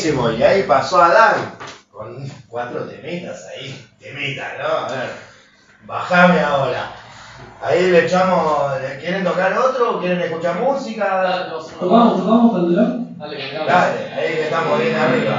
buenísimo. Y ahí pasó Adán con cuatro temitas ahí. Temitas, ¿no? A ver, bajame ahora. Ahí le echamos. ¿Quieren tocar otro? ¿Quieren escuchar música? ¿Tocamos, tocamos, Candelabro? Dale, que venga. Dale, ahí que estamos bien arriba.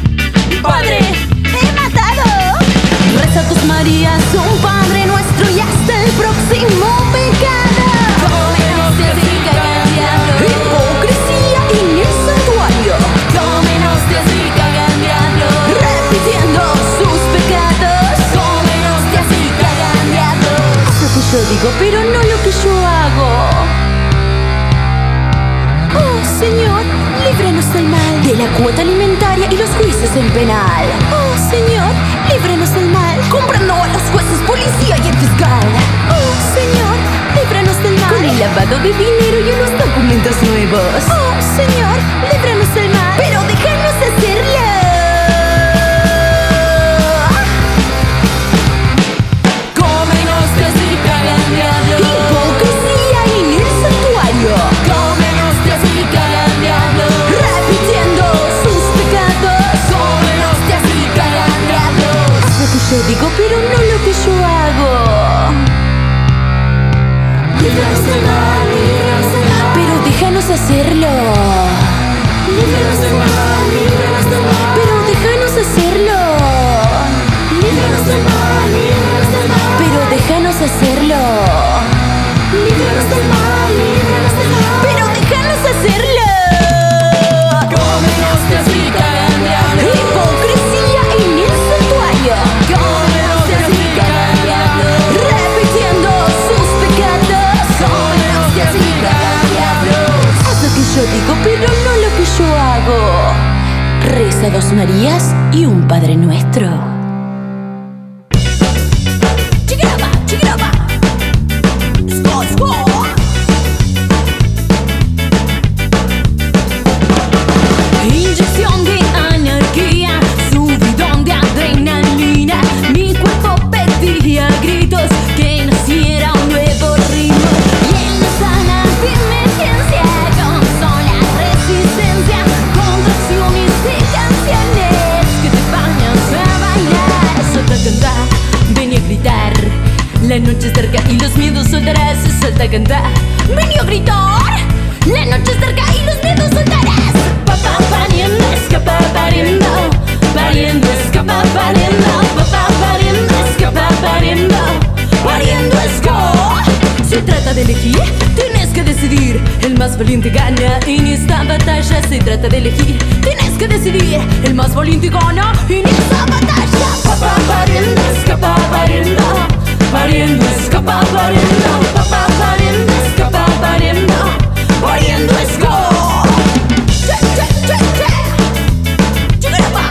Marías, un Padre Nuestro y yo digo, pero no lo que yo hago. Oh, Señor, líbranos del mal, de la cuota alimentaria y los juicios en penal. Oh, Señor, líbranos del mal, comprando a los jueces, policía y el fiscal. Oh, Señor, líbranos del mal, con el lavado de dinero y unos documentos nuevos. Oh, Señor, líbranos del mal, pero déjanos hacerlo. Comen hostias y cagan diablo. Hipocresía en el santuario. Comen hostias y cagan diablo. Repitiendo sus pecados. Comen hostias y cagan diablo. Haz lo que yo digo, pero no lo que yo hago. Líbranos del mal, líbranos del mal, pero déjanos hacerlo. Líbranos del mal, líbranos del mal, pero déjanos hacerlo. Líbranos del mal, líbranos del mal, pero déjanos hacerlo. Líbranos del mal, líbranos del mal, pero déjanos hacerlo. Comen hostias y cagan diablo. Hipocresía en el santuario. Comen hostias y cagan diablo. Repitiendo sus pecados. Comen hostias y cagan diablo. Haz lo que yo digo, pero no lo que yo hago. Reza dos Marías y un Padre Nuestro. Chiquirapa, chiquirapa. Score, score. Inyección de anarquía, subidón de adrenalina. Mi cuerpo pedía gritos que naciera un nuevo ritmo. Y en la sala de emergencia consola resistencia, contracciones de canciones que te bañas a bailar. Salta a cantar, ven a gritar. La noche es cerca y los miedos soltarás. Salta a cantar, ven a gritar. La noche es cerca y los miedos soltarás. Papá pariendo, escapa pariendo. Pariendo, escapa pariendo. Papá pariendo, escapa pariendo. Pariendo, escapa. Se trata de elegir, tienes que decidir. El más valiente gana en esta batalla. Se trata de elegir, tienes que decidir. El más valiente gana en esta batalla. Papá pariendo, escapa pariendo. Pariendo, escapa pariendo. Papá pariendo, escapa pariendo. Pariendo, escapa. Che, che, che, che. Chiquirapa.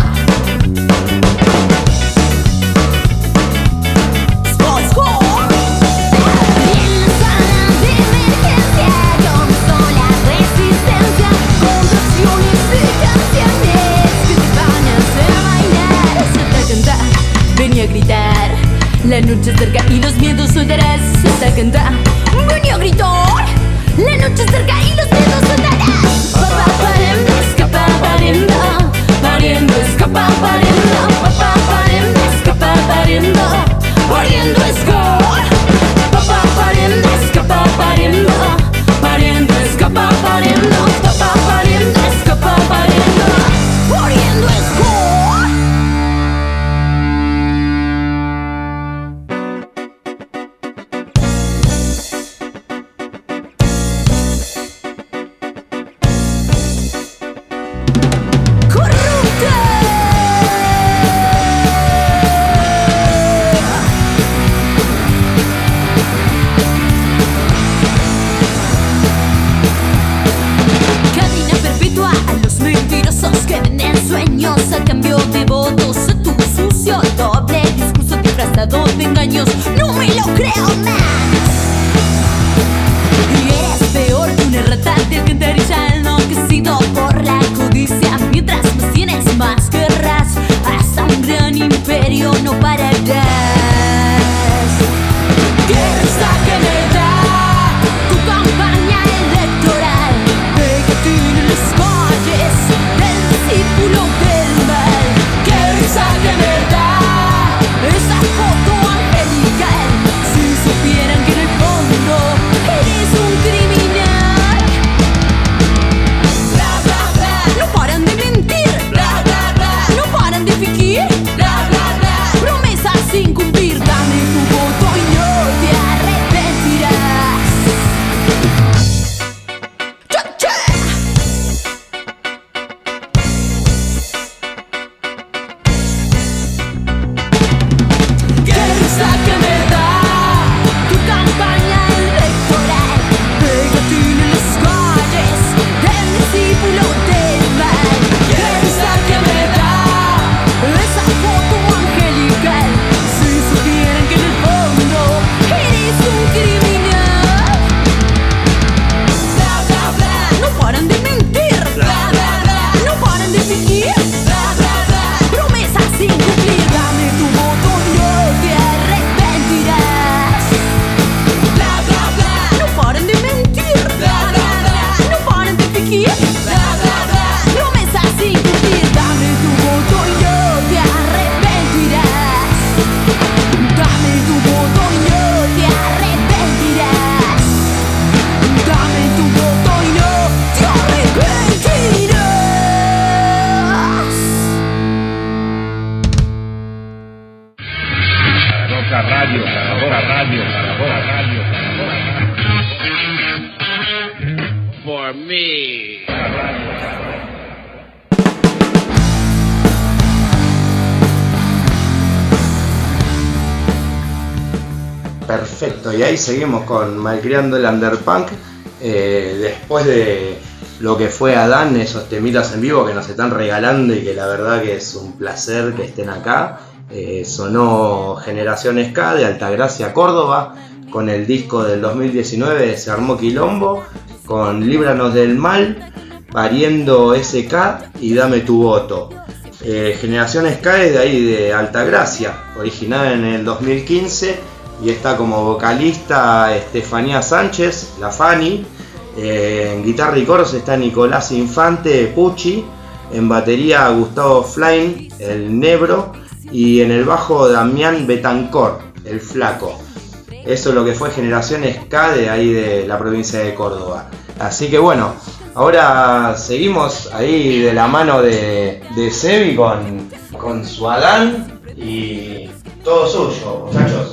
Score, score. En la sala de emergencia consola resistencia, contracciones de canciones que te van a hacer bailar. Salta a cantar, ven a gritar. La noche es cerca y los miedos soltarás. Salta a cantar, ven a gritar. La noche es cerca y los miedos soltarás. Papá pariendo, escapa pariendo. Pariendo, escapa pariendo. Papá pariendo, escapa pariendo. Pariendo, escapa. Papá pariendo, escapa pariendo. Pariendo, escapa pariendo. Papá pariendo, escapa pariendo. Pariendo, escapa. Caracol Radio, Caracol Radio. For me. Perfecto, y ahí seguimos con Malcriando el Underpunk. Eh, después de lo que fue Adán, esos temitas en vivo que nos están regalando y que la verdad que es un placer que estén acá. Eh, sonó Generación Ska de Altagracia, Córdoba, con el disco del dos mil diecinueve Se Armó Quilombo, con Líbranos del Mal, Pariendo S K y Dame tu Voto. Eh, Generación Ska es de ahí, de Altagracia, originada en el dos mil quince, y está como vocalista Estefanía Sánchez, la Fanny. Eh, en guitarra y coros está Nicolás Infante Pucci, en batería Gustavo Flain, el Nebro, y en el bajo Damián Betancor, el Flaco. Eso es lo que fue Generación Ska de ahí de la provincia de Córdoba. Así que bueno, ahora seguimos ahí de la mano de, de Sebi con, con su Adán y todo suyo, muchachos.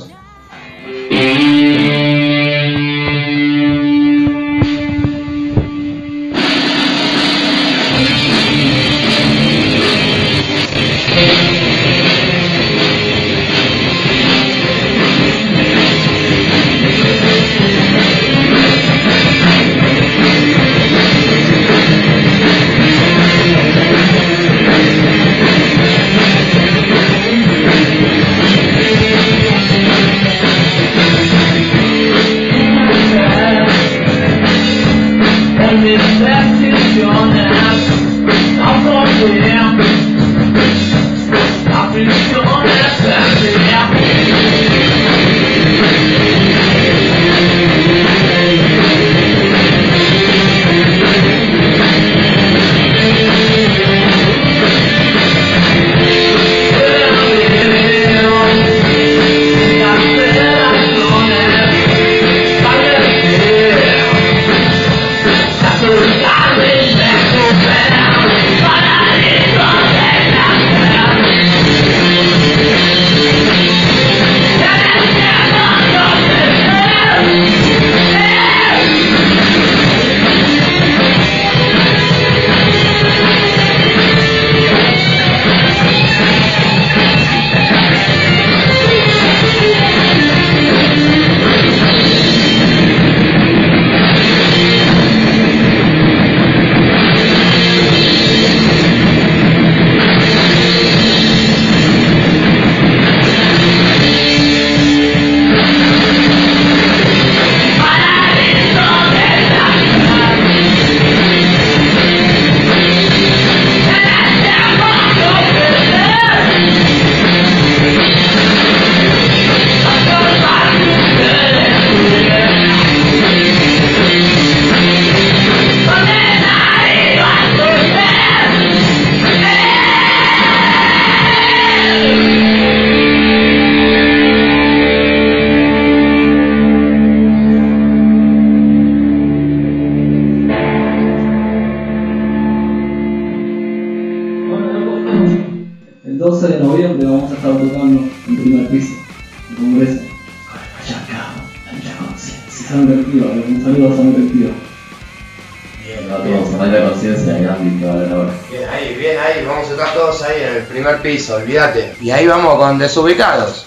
Piso, olvídate. Y ahí vamos con Desubicados.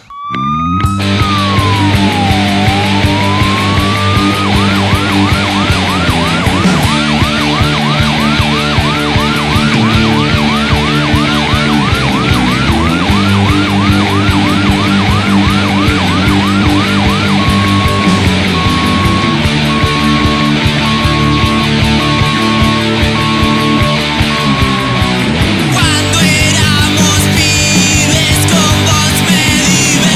Cuando éramos pibes con vos me divertía.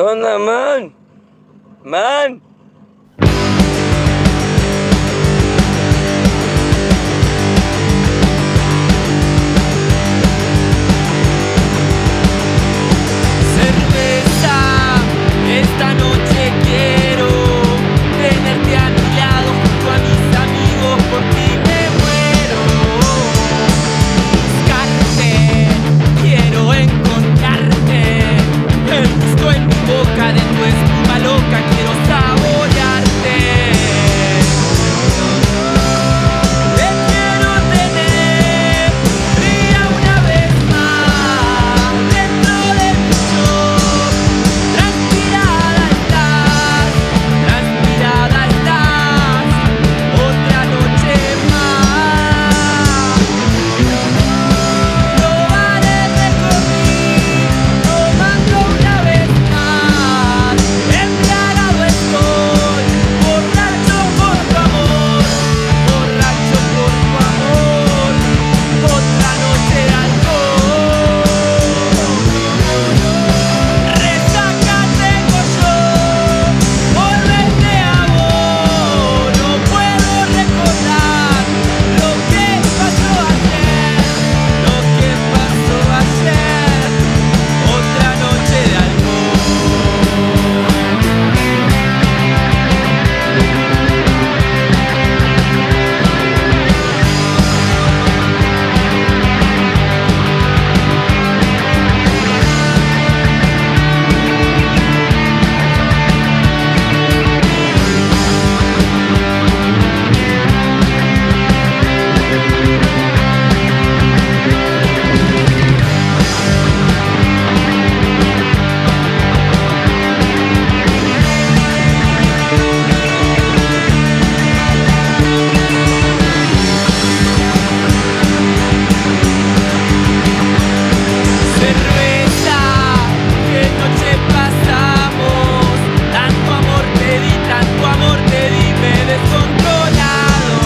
onda, man? Man? Cerveza, esta noche quiero tenerte a mi lado junto a mis amigos, por ti me muero. Buscarte, quiero encontrarte, el gusto en mi boca de tu espuma loca, quiero saborearte. Te quiero tener fría una vez más dentro de mi show. Transpirada estás, transpirada estás, otra noche más. Lo haré recorrer, tomando una vez más. Embriagado estoy, borracho por tu amor, borracho por tu amor, otra noche de alcohol. Resaca tengo yo, volverte a vos, no puedo recordar lo que pasó ayer, lo que pasó ayer, otra noche de alcohol. Cerveza, qué noche pasamos, tanto amor te di, tanto amor te di, me he descontrolado.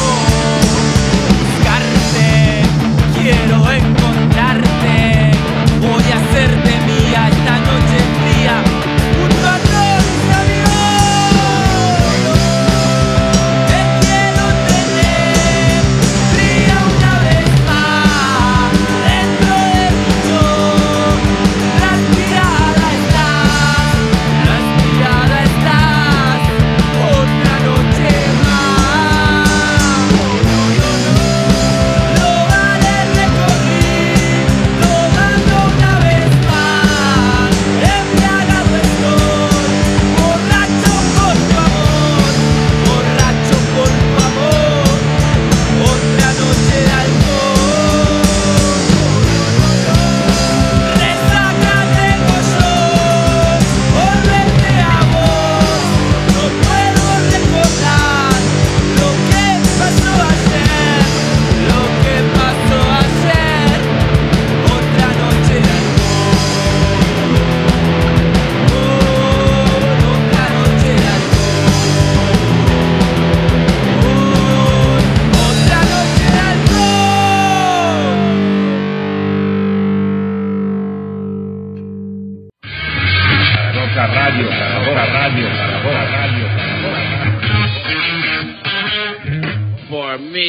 Buscarte, quiero encontrarte, voy a hacerte mía esta noche fría, junto a todos mis amigos. Te quiero tener fría una vez más dentro de mi show. Transpirada estás, transpirada estás, otra noche más. Lo haré recorrer, tomando una vez más. Embriagado estoy, borracho por tu amor, borracho por tu amor, otra noche de alcohol. Resaca tengo yo, volverte a vos, no puedo recordar lo que pasó ayer, lo que pasó ayer, otra noche de alcohol, otra noche de alcohol, otra noche de alcohol. Roca Radio, Roca Radio, Roca Radio, For me.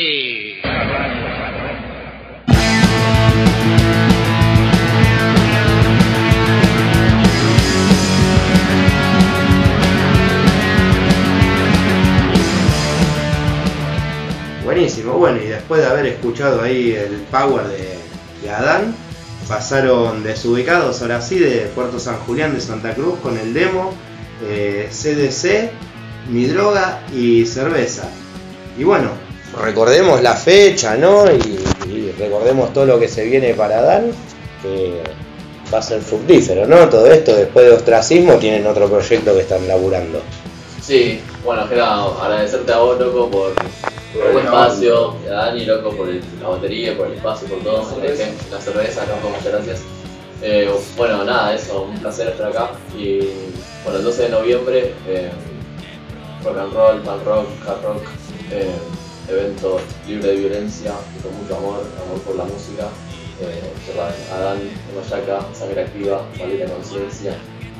Buenísimo, bueno, y después de haber escuchado ahí el power de, de Adán, pasaron Desubicados, ahora sí, de Puerto San Julián de Santa Cruz, con el demo eh, C D C, Mi Droga y Cerveza. Y bueno, recordemos la fecha, ¿no? Y, y recordemos todo lo que se viene para Adán, que va a ser fructífero, ¿no? Todo esto, después de Ostracismo, tienen otro proyecto que están laburando. Sí, bueno, Jera, agradecerte a vos, loco, por, por el espacio, y a Dani, loco, por el- la batería, por el espacio, por todo, por el- la cerveza, loco, muchas gracias. Eh, bueno, nada, eso, un placer estar acá. Y bueno, el doce de noviembre, eh, rock and roll, punk rock, hard rock, eh, evento libre de violencia y con mucho amor, amor por la música. Eh, Adán, Emayaca, Sangre Activa, Maldita Conciencia,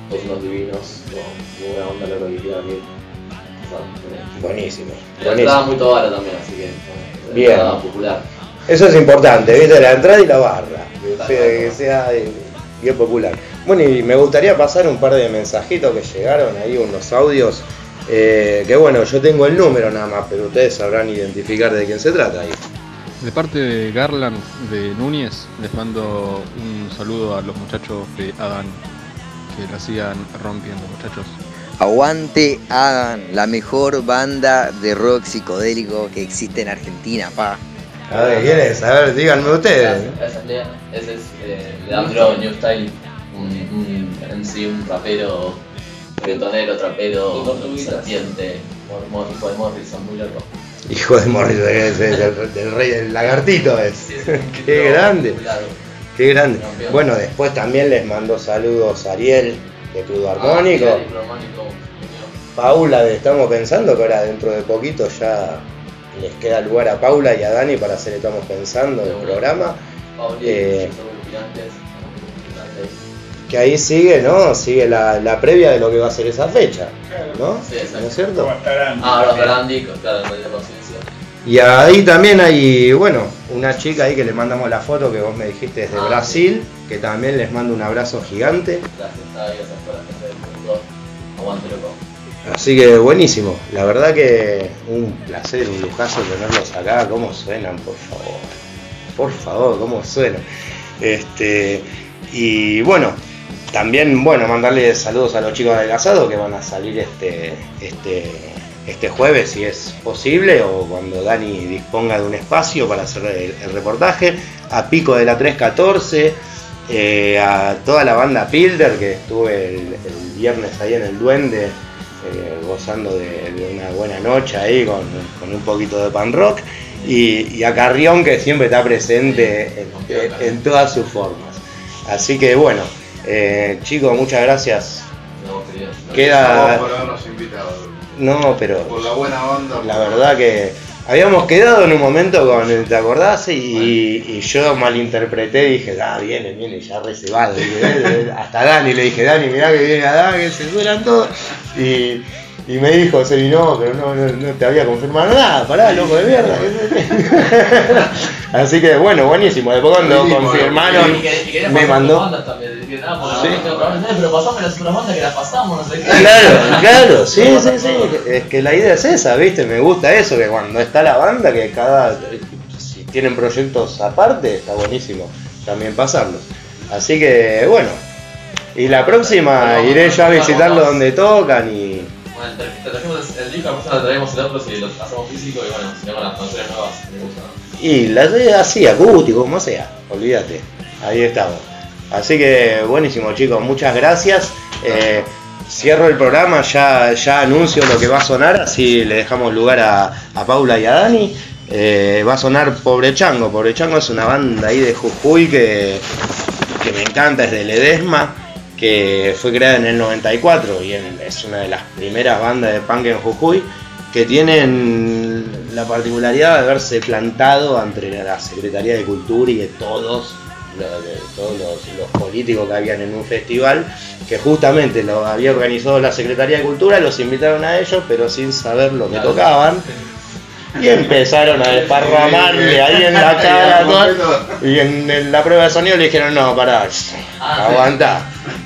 todos unos divinos, muy buena onda, lo que quiera venir. Buenísimo. La entrada muy tobara también, así que bueno, bien. Entrada popular. Eso es importante, ¿viste? La entrada y la barra, que sea, que sea bien popular. Bueno, y me gustaría pasar un par de mensajitos que llegaron ahí, unos audios, eh, que bueno, yo tengo el número nada más, pero ustedes sabrán identificar de quién se trata ahí. De parte de Garland de Núñez, les mando un saludo a los muchachos de Adán, que la sigan rompiendo, muchachos. Aguante Adán, la mejor banda de rock psicodélico que existe en Argentina, pa. A ver, ¿quién es? A ver, díganme ustedes. Ese, ese es eh, Leandro New Style, un, un, en sí un rapero, reggaetonero, trapero, serpiente, mor, hijo de Morrison, muy loco. Hijo de Morrison, del, del, del rey del lagartito es. Sí, sí, qué grande. Qué grande. Bueno, después también les mando saludos a Ariel de Crudo Armónico. Ah, sí, Paula, de Estamos Pensando, que ahora dentro de poquito ya les queda lugar a Paula y a Dani para hacer Estamos Pensando el programa. Eh, que ahí sigue, ¿no? Sigue la, la previa de lo que va a ser esa fecha, ¿no? Sí, exacto. ¿No es cierto? Ah, ahora estarán discos, claro, en la conciencia. Y ahí también hay, bueno, una chica ahí que le mandamos la foto que vos me dijiste desde ah, Brasil, sí. Que también les mando un abrazo gigante. Gracias, gracias por la gente del mundo. Aguante, loco. Así que buenísimo, la verdad que un placer, un lujazo tenerlos acá. ¿Cómo suenan, por favor? Por favor, ¿cómo suenan? Este, y bueno, también, bueno, mandarle saludos a los chicos del Asado que van a salir este, este, este jueves, si es posible, o cuando Dani disponga de un espacio para hacer el, el reportaje. A Pico de la trescientos catorce, eh, a toda la banda Pilder, que estuve el, el viernes ahí en el Duende, eh, gozando de, de una buena noche ahí con, con un poquito de pan rock. Y, y a Carrión, que siempre está presente en, en, en todas sus formas. Así que bueno, eh, chicos, muchas gracias. No, querido. Queda... por habernos invitado. No, pero... Por la buena onda. La verdad que habíamos quedado en un momento con el, ¿te acordás? Y, y yo malinterpreté, dije, ah, viene, viene, ya reservado. Hasta Dani le dije, Dani, mirá que viene Adán, que se suenan todos. Y... Y me dijo, Seri, no, pero no, no, no te había confirmado nada, pará, loco de mierda. Así que bueno, buenísimo. Después cuando confirmaron, me mandó. Pero pasame las otras bandas que las pasamos, no sé qué. Claro, claro, sí, sí, sí. Es que la idea es esa, ¿viste? Me gusta eso, que cuando está la banda, que cada. Si tienen proyectos aparte, está buenísimo también pasarlos. Así que bueno. Y la próxima iré yo a visitarlo donde tocan y. Bueno, te trajimos el disco, después la traemos el otro si lo hacemos físico y bueno, si tenemos las canciones nuevas, me gusta. Y la así, acústico, como sea, olvídate, ahí estamos. Así que buenísimo, chicos, muchas gracias. Eh, cierro el programa, ya, ya anuncio lo que va a sonar, así le dejamos lugar a, a Paula y a Dani. Eh, va a sonar Pobre Chango. Pobre Chango es una banda ahí de Jujuy que, que me encanta, es de Ledesma, que fue creada en el noventa y cuatro y es una de las primeras bandas de punk en Jujuy, que tienen la particularidad de haberse plantado ante la Secretaría de Cultura y de todos, de todos los, los políticos que habían en un festival, que justamente lo había organizado la Secretaría de Cultura, los invitaron a ellos, pero sin saber lo que tocaban. Y empezaron a desparramarle ahí en la cara todo, y en, en la prueba de sonido le dijeron, no, pará, aguanta.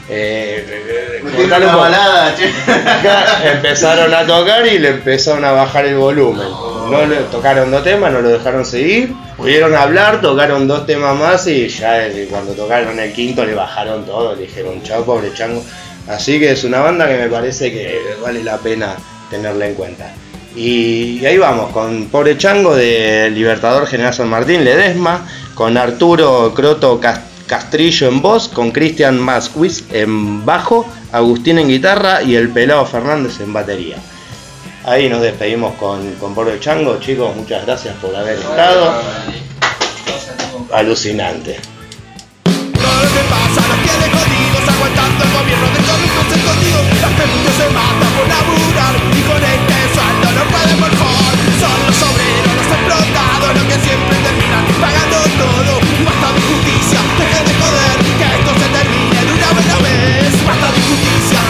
Eh, una balada, che. Empezaron a tocar y le empezaron a bajar el volumen. No le tocaron dos temas, no lo dejaron seguir. Pudieron hablar, tocaron dos temas más y ya cuando tocaron el quinto le bajaron todo, le dijeron chao, Pobre Chango. Así que es una banda que me parece que vale la pena tenerla en cuenta. Y ahí vamos, con Pobre Chango de Libertador General San Martín, Ledesma, con Arturo Croto Castrillo en voz, con Cristian Masquis en bajo, Agustín en guitarra y el Pelado Fernández en batería. Ahí nos despedimos con, con Pobre Chango, chicos, muchas gracias por haber estado. Alucinante. Todo lo que pasa nos tiene jodidos, aguantando el gobierno de corruptos escondidos. Las familias se matan por laburar y con este sueldo no pueden morfar. Son los obreros, los explotados, los que siempre terminan pagando todo. Basta de injusticia, dejen de joder, que esto se termine de una buena vez. Basta de injusticia,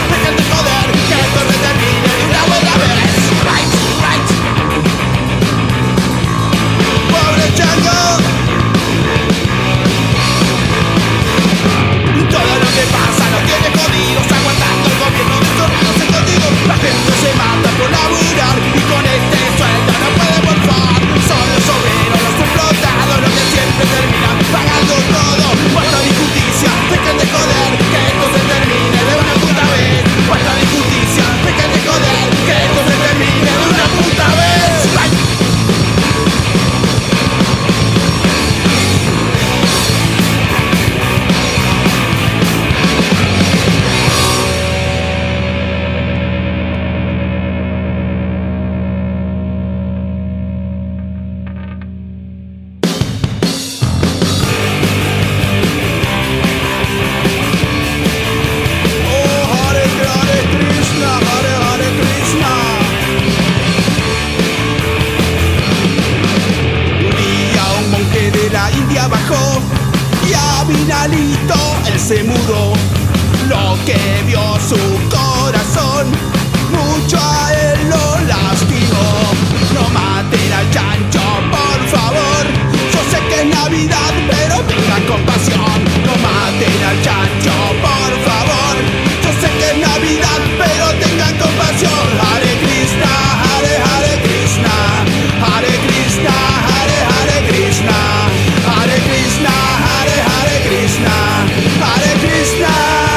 se mudó. Lo que vio su corazón, mucho a él lo lastimó. No maten al chancho, por favor. Yo sé que es Navidad, pero tengan compasión. No maten al chancho, por favor. Yo sé que es Navidad, pero tengan compasión. Hare Krishna, Hare Hare Krishna, Hare Krishna, Hare Hare Krishna, Hare Krishna, Hare Hare Krishna, Hare Krishna.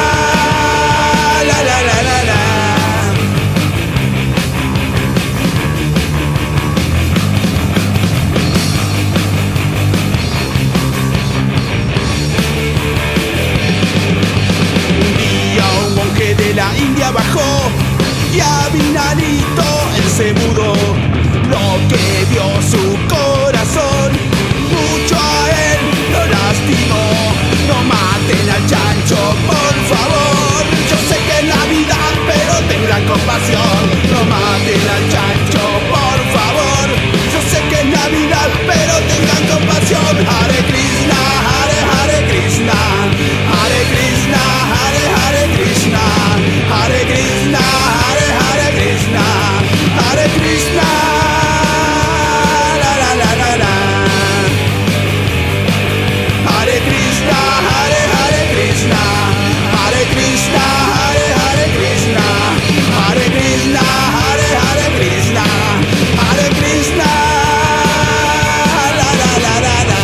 La la la la la. De la India bajó y a Vinalito él se mudó. Lo que vio su corazón, mucho a él lo lastimó. No maten al chancho, por favor. Yo sé que es Navidad, pero tengan compasión. No maten al chancho, por favor. Yo sé que es Navidad, pero tengan compasión. Hare Krishna, Hare Hare Krishna, Hare Krishna, Hare Hare Krishna, Hare Krishna, Hare Hare Krishna, Hare Krishna. La la la la la. Hare Krishna, Hare Hare Krishna, Hare Krishna, Hare Hare Krishna, Hare Krishna, Hare Hare Krishna, Hare Krishna. La la la la la.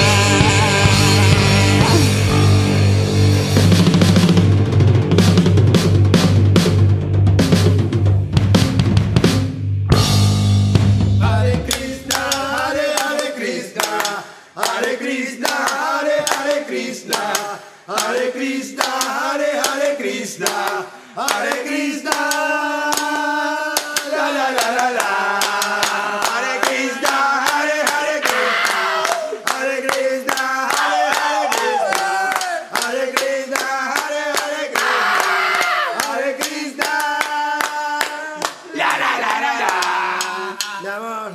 Hare Krishna, Hare Hare Krishna, Hare Krishna, Hare Hare Krishna, Hare Krishna, Hare Hare Krishna, Hare Krishna. La la la la la. Hare Krishna, Hare Hare Krishna, Hare Krishna, Hare Hare Krishna, Hare Krishna, Hare Hare Krishna, Hare Krishna. La la la la la. Mi amor.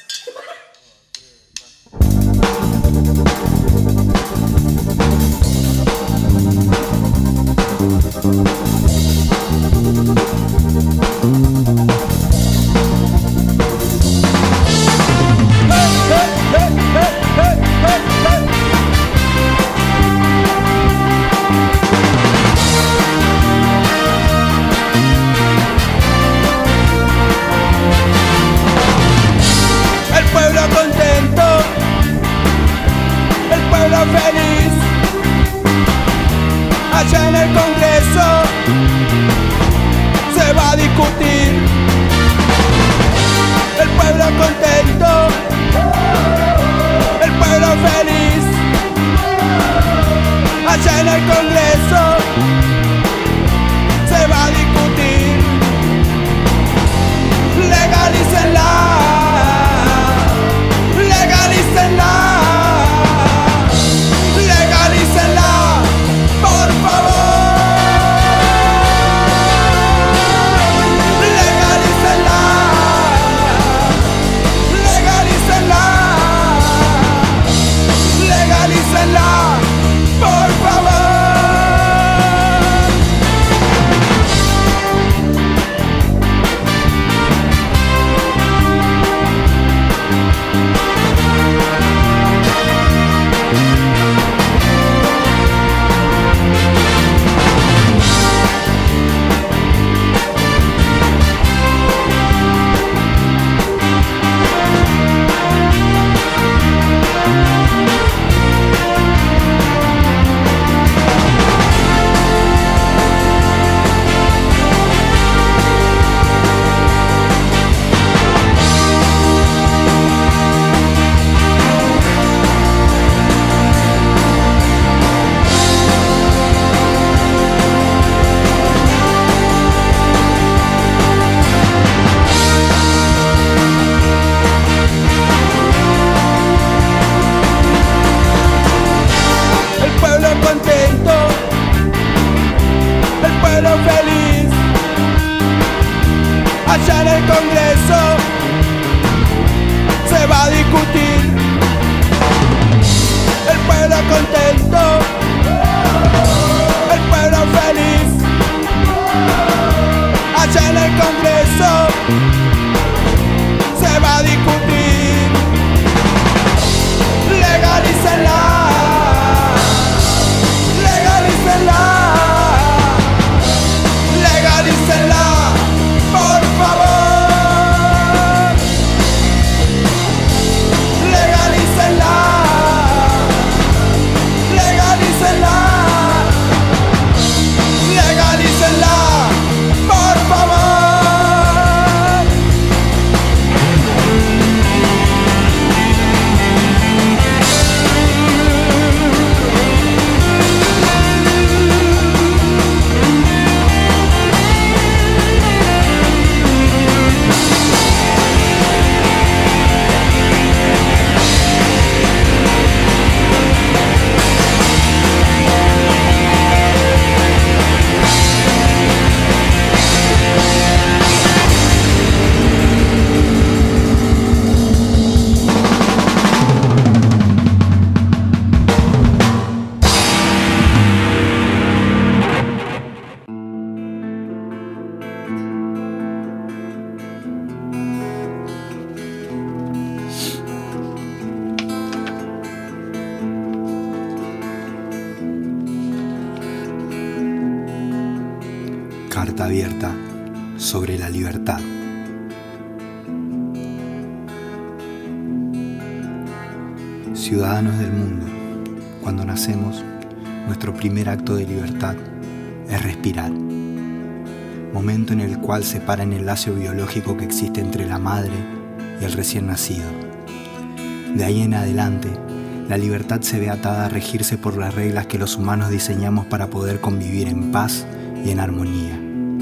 El pueblo contento, el pueblo feliz. Allá en el Congreso se va a discutir. El pueblo contento, el pueblo feliz. Allá en el Congreso se va a discutir. Legalícenla, legalícenla, legalícenla, por favor. Legalícenla, legalícenla, legalícenla, por favor. contento, carta abierta sobre la libertad. Ciudadanos del mundo, cuando nacemos, nuestro primer acto de libertad es respirar, momento en el cual se para el enlace biológico que existe entre la madre y el recién nacido. De ahí en adelante, la libertad se ve atada a regirse por las reglas que los humanos diseñamos para poder convivir en paz y en armonía.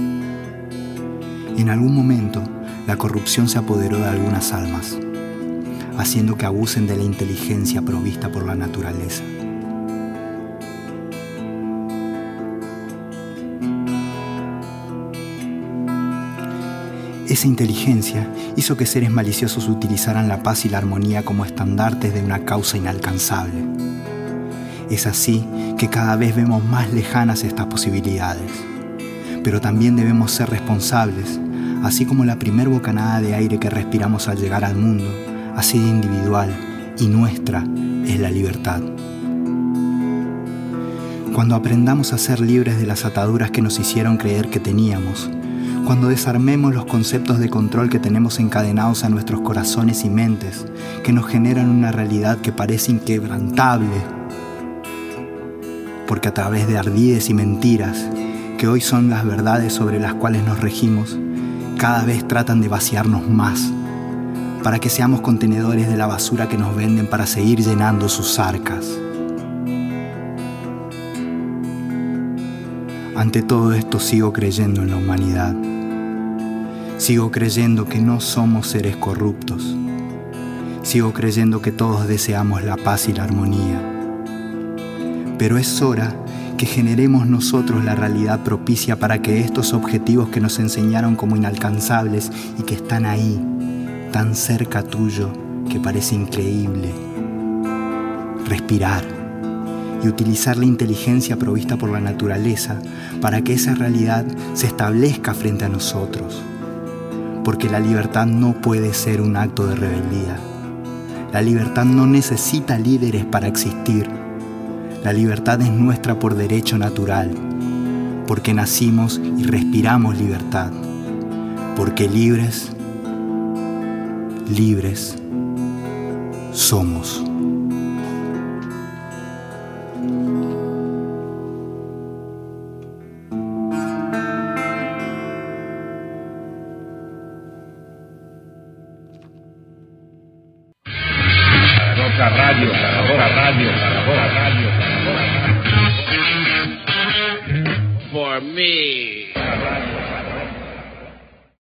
En algún momento, la corrupción se apoderó de algunas almas, haciendo que abusen de la inteligencia provista por la naturaleza. Esa inteligencia hizo que seres maliciosos utilizaran la paz y la armonía como estandartes de una causa inalcanzable. Es así que cada vez vemos más lejanas estas posibilidades. Pero también debemos ser responsables, así como la primer bocanada de aire que respiramos al llegar al mundo, así de individual y nuestra es la libertad. Cuando aprendamos a ser libres de las ataduras que nos hicieron creer que teníamos, cuando desarmemos los conceptos de control que tenemos encadenados a nuestros corazones y mentes, que nos generan una realidad que parece inquebrantable, porque a través de ardides y mentiras, que hoy son las verdades sobre las cuales nos regimos, cada vez tratan de vaciarnos más, para que seamos contenedores de la basura que nos venden para seguir llenando sus arcas. Ante todo esto sigo creyendo en la humanidad. Sigo creyendo que no somos seres corruptos. Sigo creyendo que todos deseamos la paz y la armonía. Pero es hora que generemos nosotros la realidad propicia para que estos objetivos que nos enseñaron como inalcanzables y que están ahí, tan cerca tuyo que parece increíble, respirar y utilizar la inteligencia provista por la naturaleza para que esa realidad se establezca frente a nosotros. Porque la libertad no puede ser un acto de rebeldía. La libertad no necesita líderes para existir. La libertad es nuestra por derecho natural, porque nacimos y respiramos libertad. Porque libres, libres somos. Radio, Zaragoza Radio, Zaragoza Radio, Zaragoza. For me.